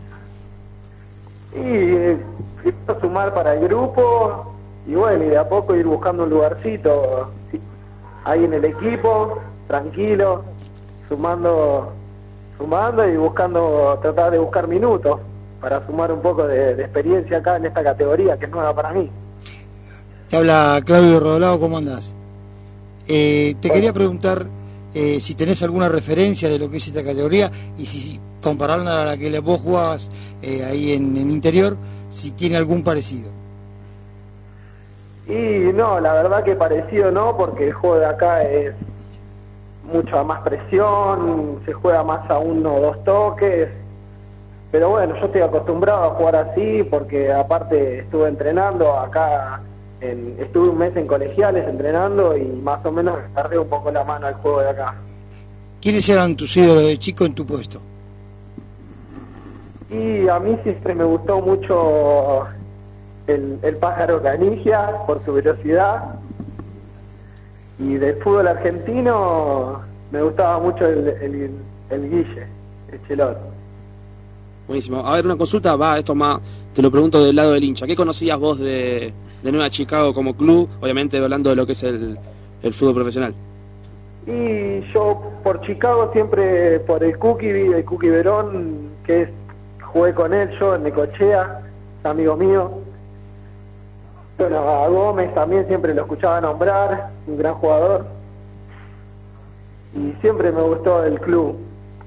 Y eh, quiero sumar para el grupo y bueno, y de a poco ir buscando un lugarcito sí, ahí en el equipo, tranquilo, sumando, sumando y buscando, tratar de buscar minutos para sumar un poco de, de experiencia acá en esta categoría que es nueva para mí. Te habla Claudio Rodolado, ¿cómo andás? Eh, te quería preguntar eh, si tenés alguna referencia de lo que es esta categoría y si, si compararla a la que vos jugabas eh, ahí en el interior, si tiene algún parecido. Y no, la verdad que parecido no, porque el juego de acá es mucha más presión, se juega más a uno o dos toques, pero bueno, yo estoy acostumbrado a jugar así porque aparte estuve entrenando acá, en, estuve un mes en colegiales entrenando y más o menos agarré un poco la mano al juego de acá. ¿Quiénes eran tus ídolos de chico en tu puesto? Y a mí siempre me gustó mucho el, el pájaro Canigia por su velocidad. Y del fútbol argentino me gustaba mucho el, el, el Guille, el Chelot. Buenísimo. A ver, una consulta, va, esto más, te lo pregunto del lado del hincha. ¿Qué conocías vos de, de Nueva Chicago como club? Obviamente hablando de lo que es el, el fútbol profesional. Y yo por Chicago siempre, por el Cookie, el Cookie Verón, que es, jugué con él yo en Necochea, es amigo mío. Bueno, a Gómez también siempre lo escuchaba nombrar, un gran jugador. Y siempre me gustó el club.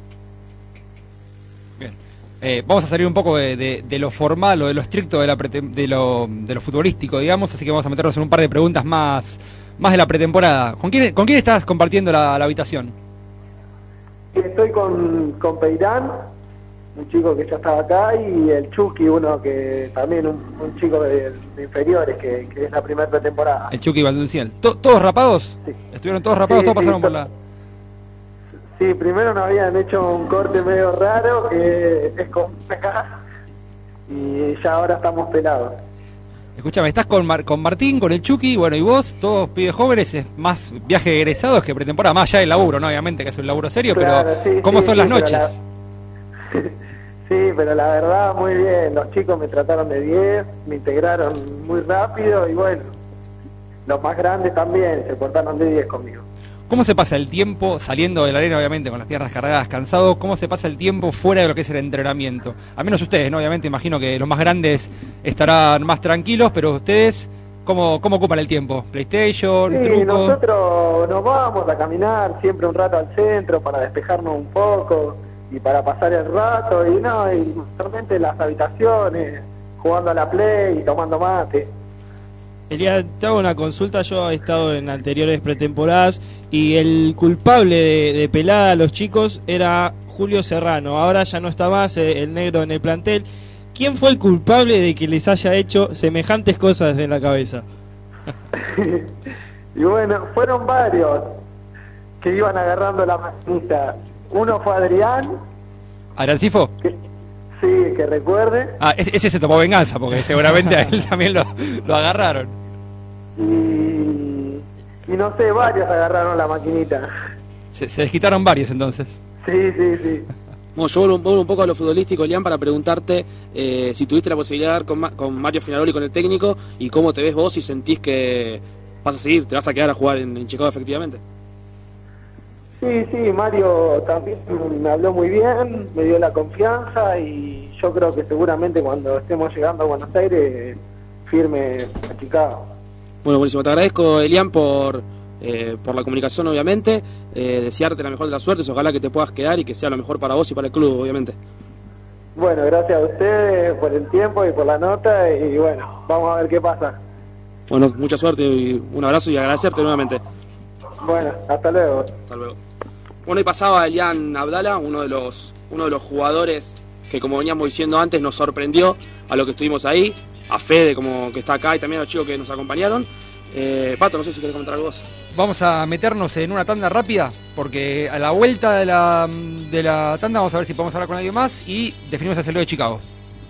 Bien. Eh, vamos a salir un poco de, de, de lo formal o de lo estricto de, la prete- de, lo, de lo futbolístico, digamos, así que vamos a meternos en un par de preguntas más, más de la pretemporada. ¿Con quién, con quién estás compartiendo la, la habitación? Estoy con, con Peirán, un chico que ya estaba acá, y el Chucky, uno que también un, un chico de, de inferiores, que, que es la primera pretemporada. El Chucky Valdunciel. ¿To- ¿Todos rapados? Sí. ¿Estuvieron todos rapados? Sí, ¿Todos pasaron sí, por la...? Sí, primero nos habían hecho un corte medio raro, que es con acá, y ya ahora estamos pelados. Escúchame, estás con, Mar- con Martín, con el Chucky, bueno, y vos, todos pibes jóvenes, es más viaje de egresados que pretemporada, más allá del laburo, ¿no? Obviamente que es un laburo serio, Claro, pero sí, ¿cómo sí, son sí, las pero noches? la- Sí, pero la verdad muy bien, los chicos me trataron de diez, me integraron muy rápido y bueno, los más grandes también se portaron de diez conmigo. ¿Cómo se pasa el tiempo saliendo de la arena, obviamente, con las piernas cargadas, cansado? ¿Cómo se pasa el tiempo fuera de lo que es el entrenamiento? Al menos ustedes, ¿no? Obviamente, imagino que los más grandes estarán más tranquilos, pero ustedes, ¿cómo, cómo ocupan el tiempo? ¿PlayStation? Sí, ¿Truco? nosotros nos vamos a caminar siempre un rato al centro para despejarnos un poco y para pasar el rato y no, y realmente en las habitaciones, jugando a la Play y tomando mate. Elia, te hago una consulta. Yo he estado en anteriores pretemporadas y el culpable de, de pelada a los chicos era Julio Serrano. Ahora ya no está más eh, el negro en el plantel. ¿Quién fue el culpable de que les haya hecho semejantes cosas en la cabeza? Y bueno, fueron varios que iban agarrando la maquinita. Uno fue Adrián, ¿Adriancifo? que, sí, que recuerde, Ah, ese, ese se tomó venganza, porque seguramente a él también lo, lo agarraron. y, y no sé, varios agarraron la maquinita. Se, se desquitaron varios entonces. Sí, sí, sí. Bueno, yo vuelvo, vuelvo un poco a lo futbolístico, Elian, para preguntarte eh, si tuviste la posibilidad de hablar con, Ma- con Mario Finaroli, con el técnico, y cómo te ves vos, si sentís que vas a seguir, te vas a quedar a jugar en, en Chicago efectivamente. Sí, sí, Mario también me habló muy bien, me dio la confianza y yo creo que seguramente cuando estemos llegando a Buenos Aires firme a Chicago. Bueno, buenísimo. Te agradezco, Elian, por, eh, por la comunicación, obviamente. Eh, desearte la mejor de las suertes. Ojalá que te puedas quedar y que sea lo mejor para vos y para el club, obviamente. Bueno, gracias a ustedes por el tiempo y por la nota y bueno, vamos a ver qué pasa. Bueno, mucha suerte y un abrazo y agradecerte nuevamente. Bueno, hasta luego. Hasta luego. Bueno, y pasaba Elian Abdala, uno de los uno de los jugadores que, como veníamos diciendo antes, nos sorprendió a lo que estuvimos ahí, a Fede, como que está acá, y también a los chicos que nos acompañaron. Eh, Pato, no sé si querés comentar algo vos. Vamos a meternos en una tanda rápida, porque a la vuelta de la, de la tanda vamos a ver si podemos hablar con alguien más y definimos el saludo de Chicago.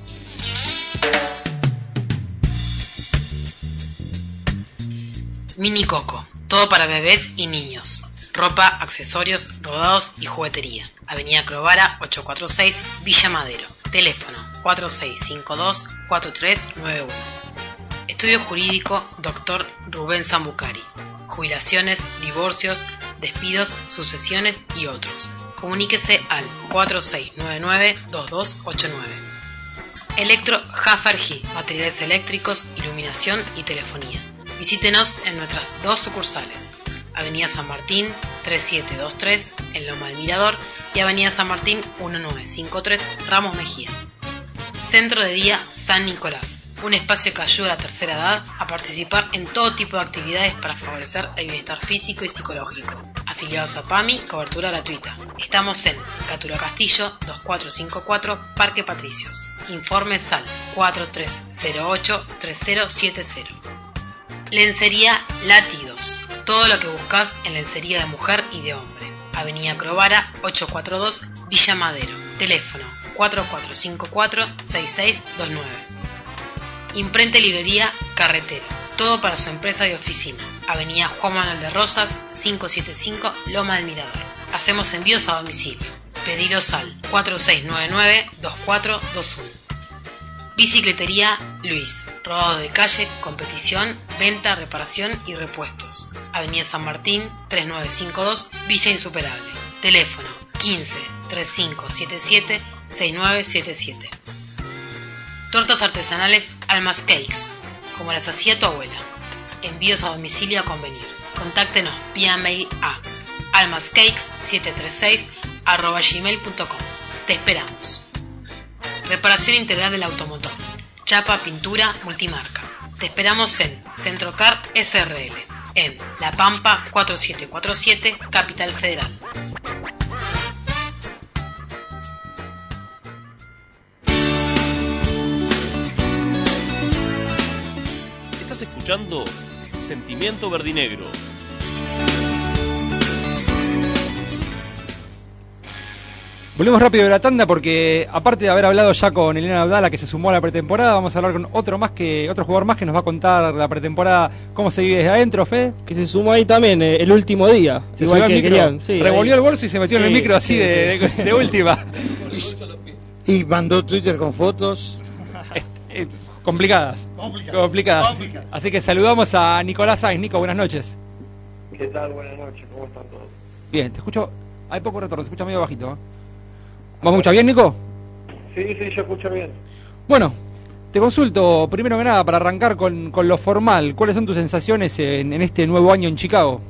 Mini Coco, todo para bebés y niños. Ropa, accesorios, rodados y juguetería. Avenida Crovara ochocientos cuarenta y seis, Villa Madero. Teléfono cuatro seis cinco dos, cuatro tres nueve uno. Estudio jurídico Doctor Rubén Sambucari. Jubilaciones, divorcios, despidos, sucesiones y otros. Comuníquese al cuatro seis nueve nueve, dos dos ocho nueve. Electro Hafergi, materiales eléctricos, iluminación y telefonía. Visítenos en nuestras dos sucursales. Avenida San Martín tres siete dos tres en Loma del Mirador y Avenida San Martín diecinueve cincuenta y tres Ramos Mejía. Centro de Día San Nicolás, un espacio que ayuda a la tercera edad a participar en todo tipo de actividades para favorecer el bienestar físico y psicológico. Afiliados a PAMI, cobertura gratuita. Estamos en Cátulo Castillo dos cuatro cinco cuatro, Parque Patricios. Informes al cuatro tres cero ocho, tres cero siete cero. Lencería Latidos. Todo lo que buscas en lencería de mujer y de hombre. Avenida Crovara ochocientos cuarenta y dos, Villa Madero. Teléfono cuatro cuatro cinco cuatro seis seis dos nueve. Imprenta y librería Carretera. Todo para su empresa y oficina. Avenida Juan Manuel de Rosas, quinientos setenta y cinco, Loma del Mirador. Hacemos envíos a domicilio. Pedidos al cuatro seis nueve nueve dos cuatro dos uno. Bicicletería Luis. Rodado de calle, competición, venta, reparación y repuestos. Avenida San Martín, treinta y nueve cincuenta y dos, Villa Insuperable. Teléfono quince treinta y cinco setenta y siete sesenta y nueve setenta y siete. Tortas artesanales Almas Cakes, como las hacía tu abuela. Envíos a domicilio a convenir. Contáctenos vía mail a almascakes setecientos treinta y seis arroba gmail punto com. Te esperamos. Reparación integral del automotor. Chapa, pintura, multimarca. Te esperamos en Centrocar S R L, en La Pampa cuatro siete cuatro siete, Capital Federal. Estás escuchando Sentimiento Verdinegro. Volvemos rápido de la tanda porque, aparte de haber hablado ya con Elena Abdala, que se sumó a la pretemporada, vamos a hablar con otro más que otro jugador más que nos va a contar la pretemporada, cómo se vive desde adentro, Fe. Que se sumó ahí también eh, el último día. Se igual subió que al micro, querían. Sí, revolvió ahí. el bolso y se metió Sí, en el micro así sí, de, sí. de, de última. Y, y mandó Twitter con fotos. Eh, complicadas. Complicadas. Complicadas. Complicadas. Así que saludamos a Nicolás Sainz. Nico, buenas noches. ¿Qué tal? Buenas noches, ¿cómo están todos? Bien, te escucho. Hay poco retorno, se escucha medio bajito. ¿eh? ¿Vamos a escuchar bien, Nico? Sí, sí, yo escucho bien. Bueno, te consulto, primero que nada, para arrancar con, con lo formal, ¿cuáles son tus sensaciones en, en este nuevo año en Chicago?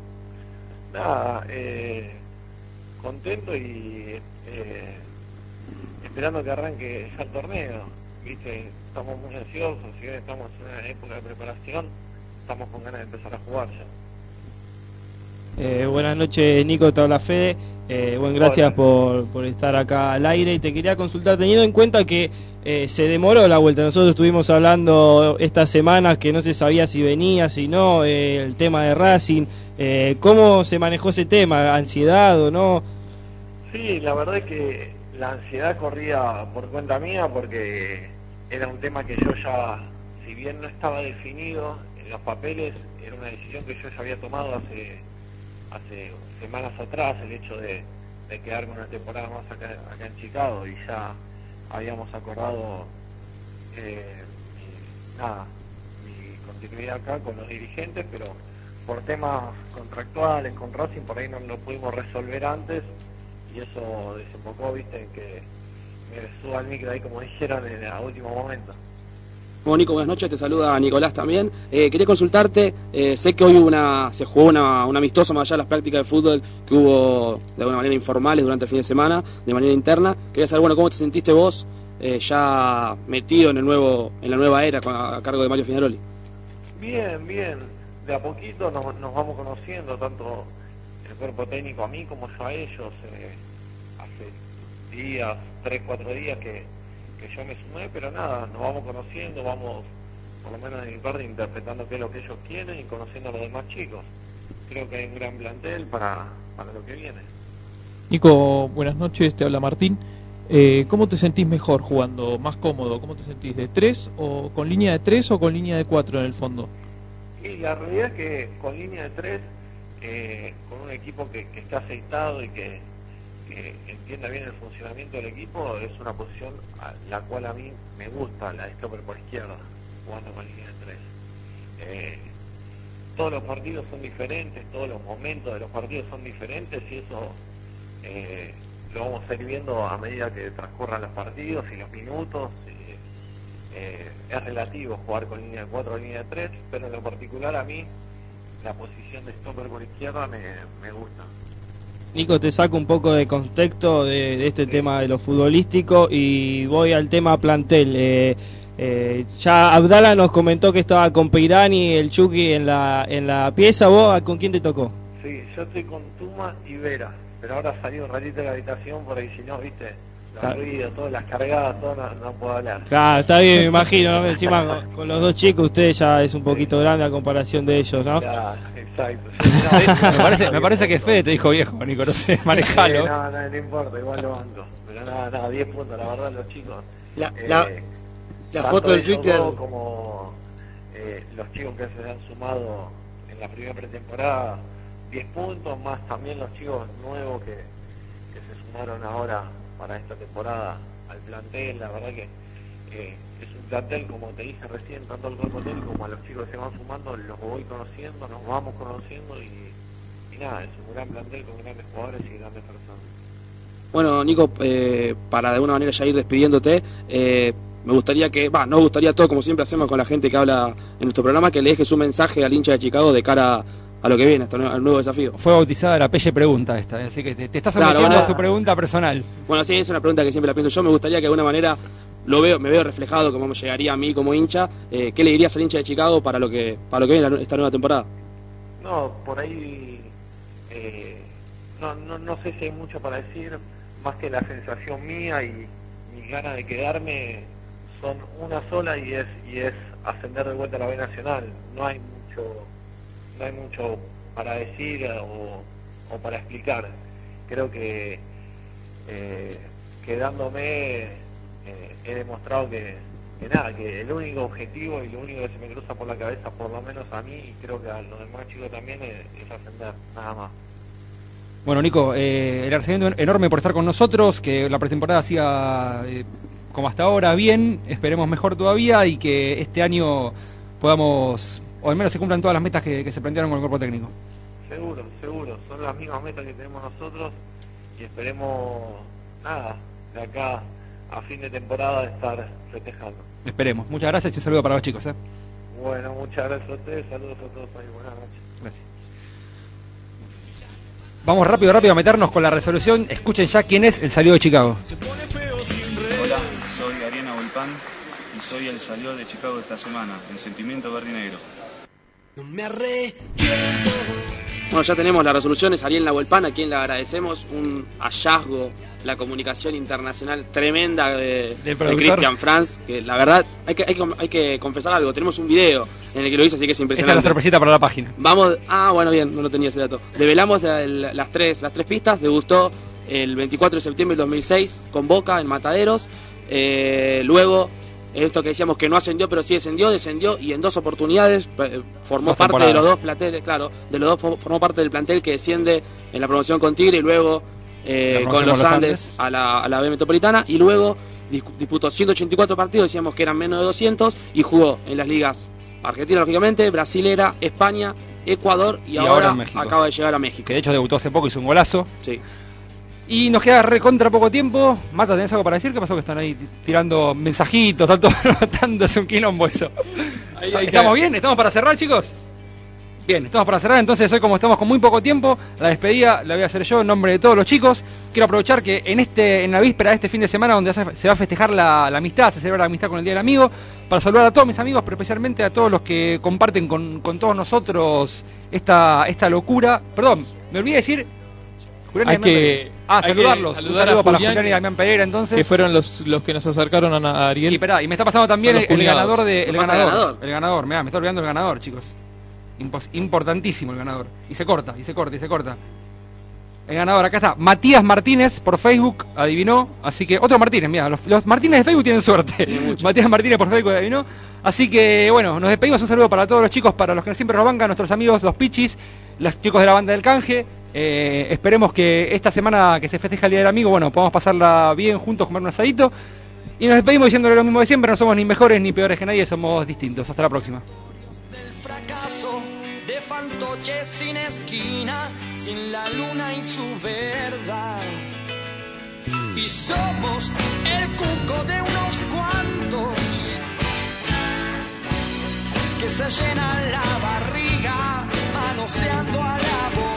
Nada, eh, contento y eh, esperando que arranque ya el torneo. Viste, estamos muy ansiosos, si bien estamos en una época de preparación, estamos con ganas de empezar a jugar ya. Eh, buenas noches, Nico, te habla Fede. Eh, bueno, gracias por, por estar acá al aire y te quería consultar, teniendo en cuenta que eh, se demoró la vuelta. Nosotros estuvimos hablando estas semanas que no se sabía si venía, si no, eh, el tema de Racing. Eh, ¿Cómo se manejó ese tema? ¿Ansiedad o no? Sí, la verdad es que la ansiedad corría por cuenta mía porque era un tema que yo ya, si bien no estaba definido en los papeles, era una decisión que yo ya había tomado hace hace semanas atrás, el hecho de, de quedarme una temporada más acá, acá en Chicago, y ya habíamos acordado eh, mi, nada, mi continuidad acá con los dirigentes, pero por temas contractuales con Racing por ahí no lo pudimos resolver antes y eso desembocó, viste, en que me suba al micro ahí, como dijeron, en el último momento. Bueno, Nico, buenas noches, te saluda Nicolás también. Eh, quería consultarte, eh, sé que hoy una, se jugó una, una amistosa más allá de las prácticas de fútbol que hubo de alguna manera informales durante el fin de semana, de manera interna. Quería saber, bueno, cómo te sentiste vos eh, ya metido en el nuevo en la nueva era con, a cargo de Mario Fignaroli. Bien, bien, de a poquito nos, nos vamos conociendo, tanto el cuerpo técnico a mí como yo a ellos. Eh, hace días, tres, cuatro días que... que yo me sumé, pero nada, nos vamos conociendo, vamos, por lo menos de mi parte, interpretando qué es lo que ellos quieren y conociendo a los demás chicos. Creo que hay un gran plantel para, para lo que viene. Nico, buenas noches, te habla Martín. Eh, ¿Cómo te sentís mejor jugando, más cómodo? ¿Cómo te sentís? ¿De tres o con línea de tres o con línea de cuatro en el fondo? Y la realidad es que con línea de tres, eh, con un equipo que, que está aceitado y que, que entienda bien el funcionamiento del equipo, es una posición a la cual a mí me gusta, la de stopper por izquierda, jugando con línea de tres. Eh, todos los partidos son diferentes, todos los momentos de los partidos son diferentes y eso eh, lo vamos a ir viendo a medida que transcurran los partidos y los minutos. Eh, eh, es relativo jugar con línea de cuatro o línea de tres, pero en lo particular a mí la posición de stopper por izquierda me, me gusta. Nico, te saco un poco de contexto de, de este tema de lo futbolístico y voy al tema plantel. Eh, eh, ya Abdala nos comentó que estaba con Peirani, el Chucky en la en la pieza. ¿Vos con quién te tocó? Sí, yo estoy con Tuma y Vera, pero ahora salí un ratito de la habitación por ahí, si no, viste, los ruidos, todas las cargadas, todo no, no puedo hablar. Claro, está bien, me imagino, ¿no? Encima con, con los dos chicos usted ya es un poquito grande a comparación de ellos, ¿no? Claro, exacto. Sí, no, me parece, me parece que Fede te dijo viejo, Nico, no sé, manejalo. Sí, no, no, no importa, igual lo banco. Pero nada, nada, diez puntos, la verdad, los chicos. La, eh, la, la foto del Twitter. Como eh, los chicos que se han sumado en la primera pretemporada, diez puntos, más también los chicos nuevos que, que se sumaron ahora para esta temporada al plantel. La verdad que eh, es un plantel, como te dije recién, tanto al cuerpo técnico como a los chicos que se van sumando, los voy conociendo, nos vamos conociendo y, y nada, es un gran plantel con grandes jugadores y grandes personas. Bueno, Nico, eh, para de alguna manera ya ir despidiéndote, eh, me gustaría que, va, nos gustaría todo, como siempre hacemos con la gente que habla en nuestro programa, que le dejes un mensaje al hincha de Chicago de cara a lo que viene, hasta al nuevo desafío. Fue bautizada la Pelle Pregunta esta, así que te, te estás Claro, sometiendo bueno, a su pregunta personal. Bueno, sí, es una pregunta que siempre la pienso yo. Me gustaría que de alguna manera lo veo, me veo reflejado como me llegaría a mí como hincha. Eh, ¿Qué le dirías al hincha de Chicago para lo que para lo que viene esta nueva temporada? No, por ahí eh, no, no, no sé si hay mucho para decir, más que la sensación mía y mis ganas de quedarme son una sola y es y es ascender de vuelta a la B Nacional. No hay mucho no hay mucho para decir o, o para explicar. Creo que eh, quedándome eh, he demostrado que, que nada, que el único objetivo y lo único que se me cruza por la cabeza, por lo menos a mí y creo que a los demás chicos también, es, es ascender, nada más. Bueno, Nico, eh, el agradecimiento enorme por estar con nosotros, que la pretemporada siga eh, como hasta ahora bien, esperemos mejor todavía y que este año podamos, o al menos se cumplan todas las metas que, que se plantearon con el cuerpo técnico. Seguro, seguro, son las mismas metas que tenemos nosotros y esperemos, nada, de acá a fin de temporada estar festejando. Esperemos. Muchas gracias y un saludo para los chicos. ¿eh? Bueno, muchas gracias a ustedes, saludos a todos ahí, buenas noches. Gracias. Vamos rápido, rápido a meternos con la resolución. Escuchen ya quién es el salido de Chicago. Hola, soy Ariana Volpán y soy el salido de Chicago esta semana, en Sentimiento Verde y Negro. No me arrepiento. Bueno, ya tenemos las resoluciones. Ariel Nahuelpan, a quien le agradecemos, un hallazgo, la comunicación internacional tremenda de, de Cristian Franz, que la verdad hay que, hay, que, hay que confesar algo, tenemos un video en el que lo hizo, así que es impresionante. Esa es la sorpresita para la página. Vamos, ah bueno, bien, no lo tenía ese dato. Develamos el, las, tres, las tres pistas, debutó el veinticuatro de septiembre del dos mil seis con Boca en Mataderos, eh, luego esto que decíamos que no ascendió, pero sí descendió, descendió y en dos oportunidades formó dos parte de los dos planteles, claro, de los dos formó parte del plantel que desciende en la promoción con Tigre y luego eh, con los, los Andes, Andes a la, a la B Metropolitana, y luego disputó ciento ochenta y cuatro partidos, decíamos que eran menos de doscientos, y jugó en las ligas Argentina, lógicamente, Brasilera, España, Ecuador y, y ahora, ahora acaba de llegar a México. Que de hecho debutó hace poco, hizo un golazo. Sí. Y nos queda recontra poco tiempo. Mata, ¿tenés algo para decir? ¿Qué pasó? Que están ahí tirando mensajitos, tanto dándose un quilombo eso. Ahí, ahí ¿Estamos que... bien? ¿Estamos para cerrar, chicos? Bien, estamos para cerrar. Entonces hoy, como estamos con muy poco tiempo, la despedida la voy a hacer yo en nombre de todos los chicos. Quiero aprovechar que en este en la víspera de este fin de semana, donde se va a festejar la, la amistad, se celebra la amistad con el Día del Amigo, para saludar a todos mis amigos, pero especialmente a todos los que comparten con, con todos nosotros esta, esta locura. Perdón, me olvidé decir... Julián hay que ah, hay saludarlos. Que saludar un saludo a para Julián, Julián y Damián Pereira, entonces. Que fueron los, los que nos acercaron a Ariel. Y, esperá, y me está pasando también el, el ganador de el ganador, ganador. El ganador, mirá, me está olvidando el ganador, chicos. Impos, importantísimo el ganador. Y se corta, y se corta, y se corta. El ganador, acá está. Matías Martínez por Facebook, adivinó. Así que, otro Martínez, mira, los, los Martínez de Facebook tienen suerte. Sí, Matías Martínez por Facebook adivinó. Así que, bueno, nos despedimos. Un saludo para todos los chicos, para los que siempre nos bancan, nuestros amigos, los Pichis, los chicos de la banda del Canje. Eh, esperemos que esta semana que se festeja el Día del Amigo, bueno, podamos pasarla bien juntos, comer un asadito. Y nos despedimos diciéndole lo mismo de siempre: no somos ni mejores ni peores que nadie, somos distintos. Hasta la próxima. Del fracaso, de fantoches sin esquina, sin la luna y su verdad. Y somos el cuco de unos cuantos que se llenan la barriga manoseando a la voz.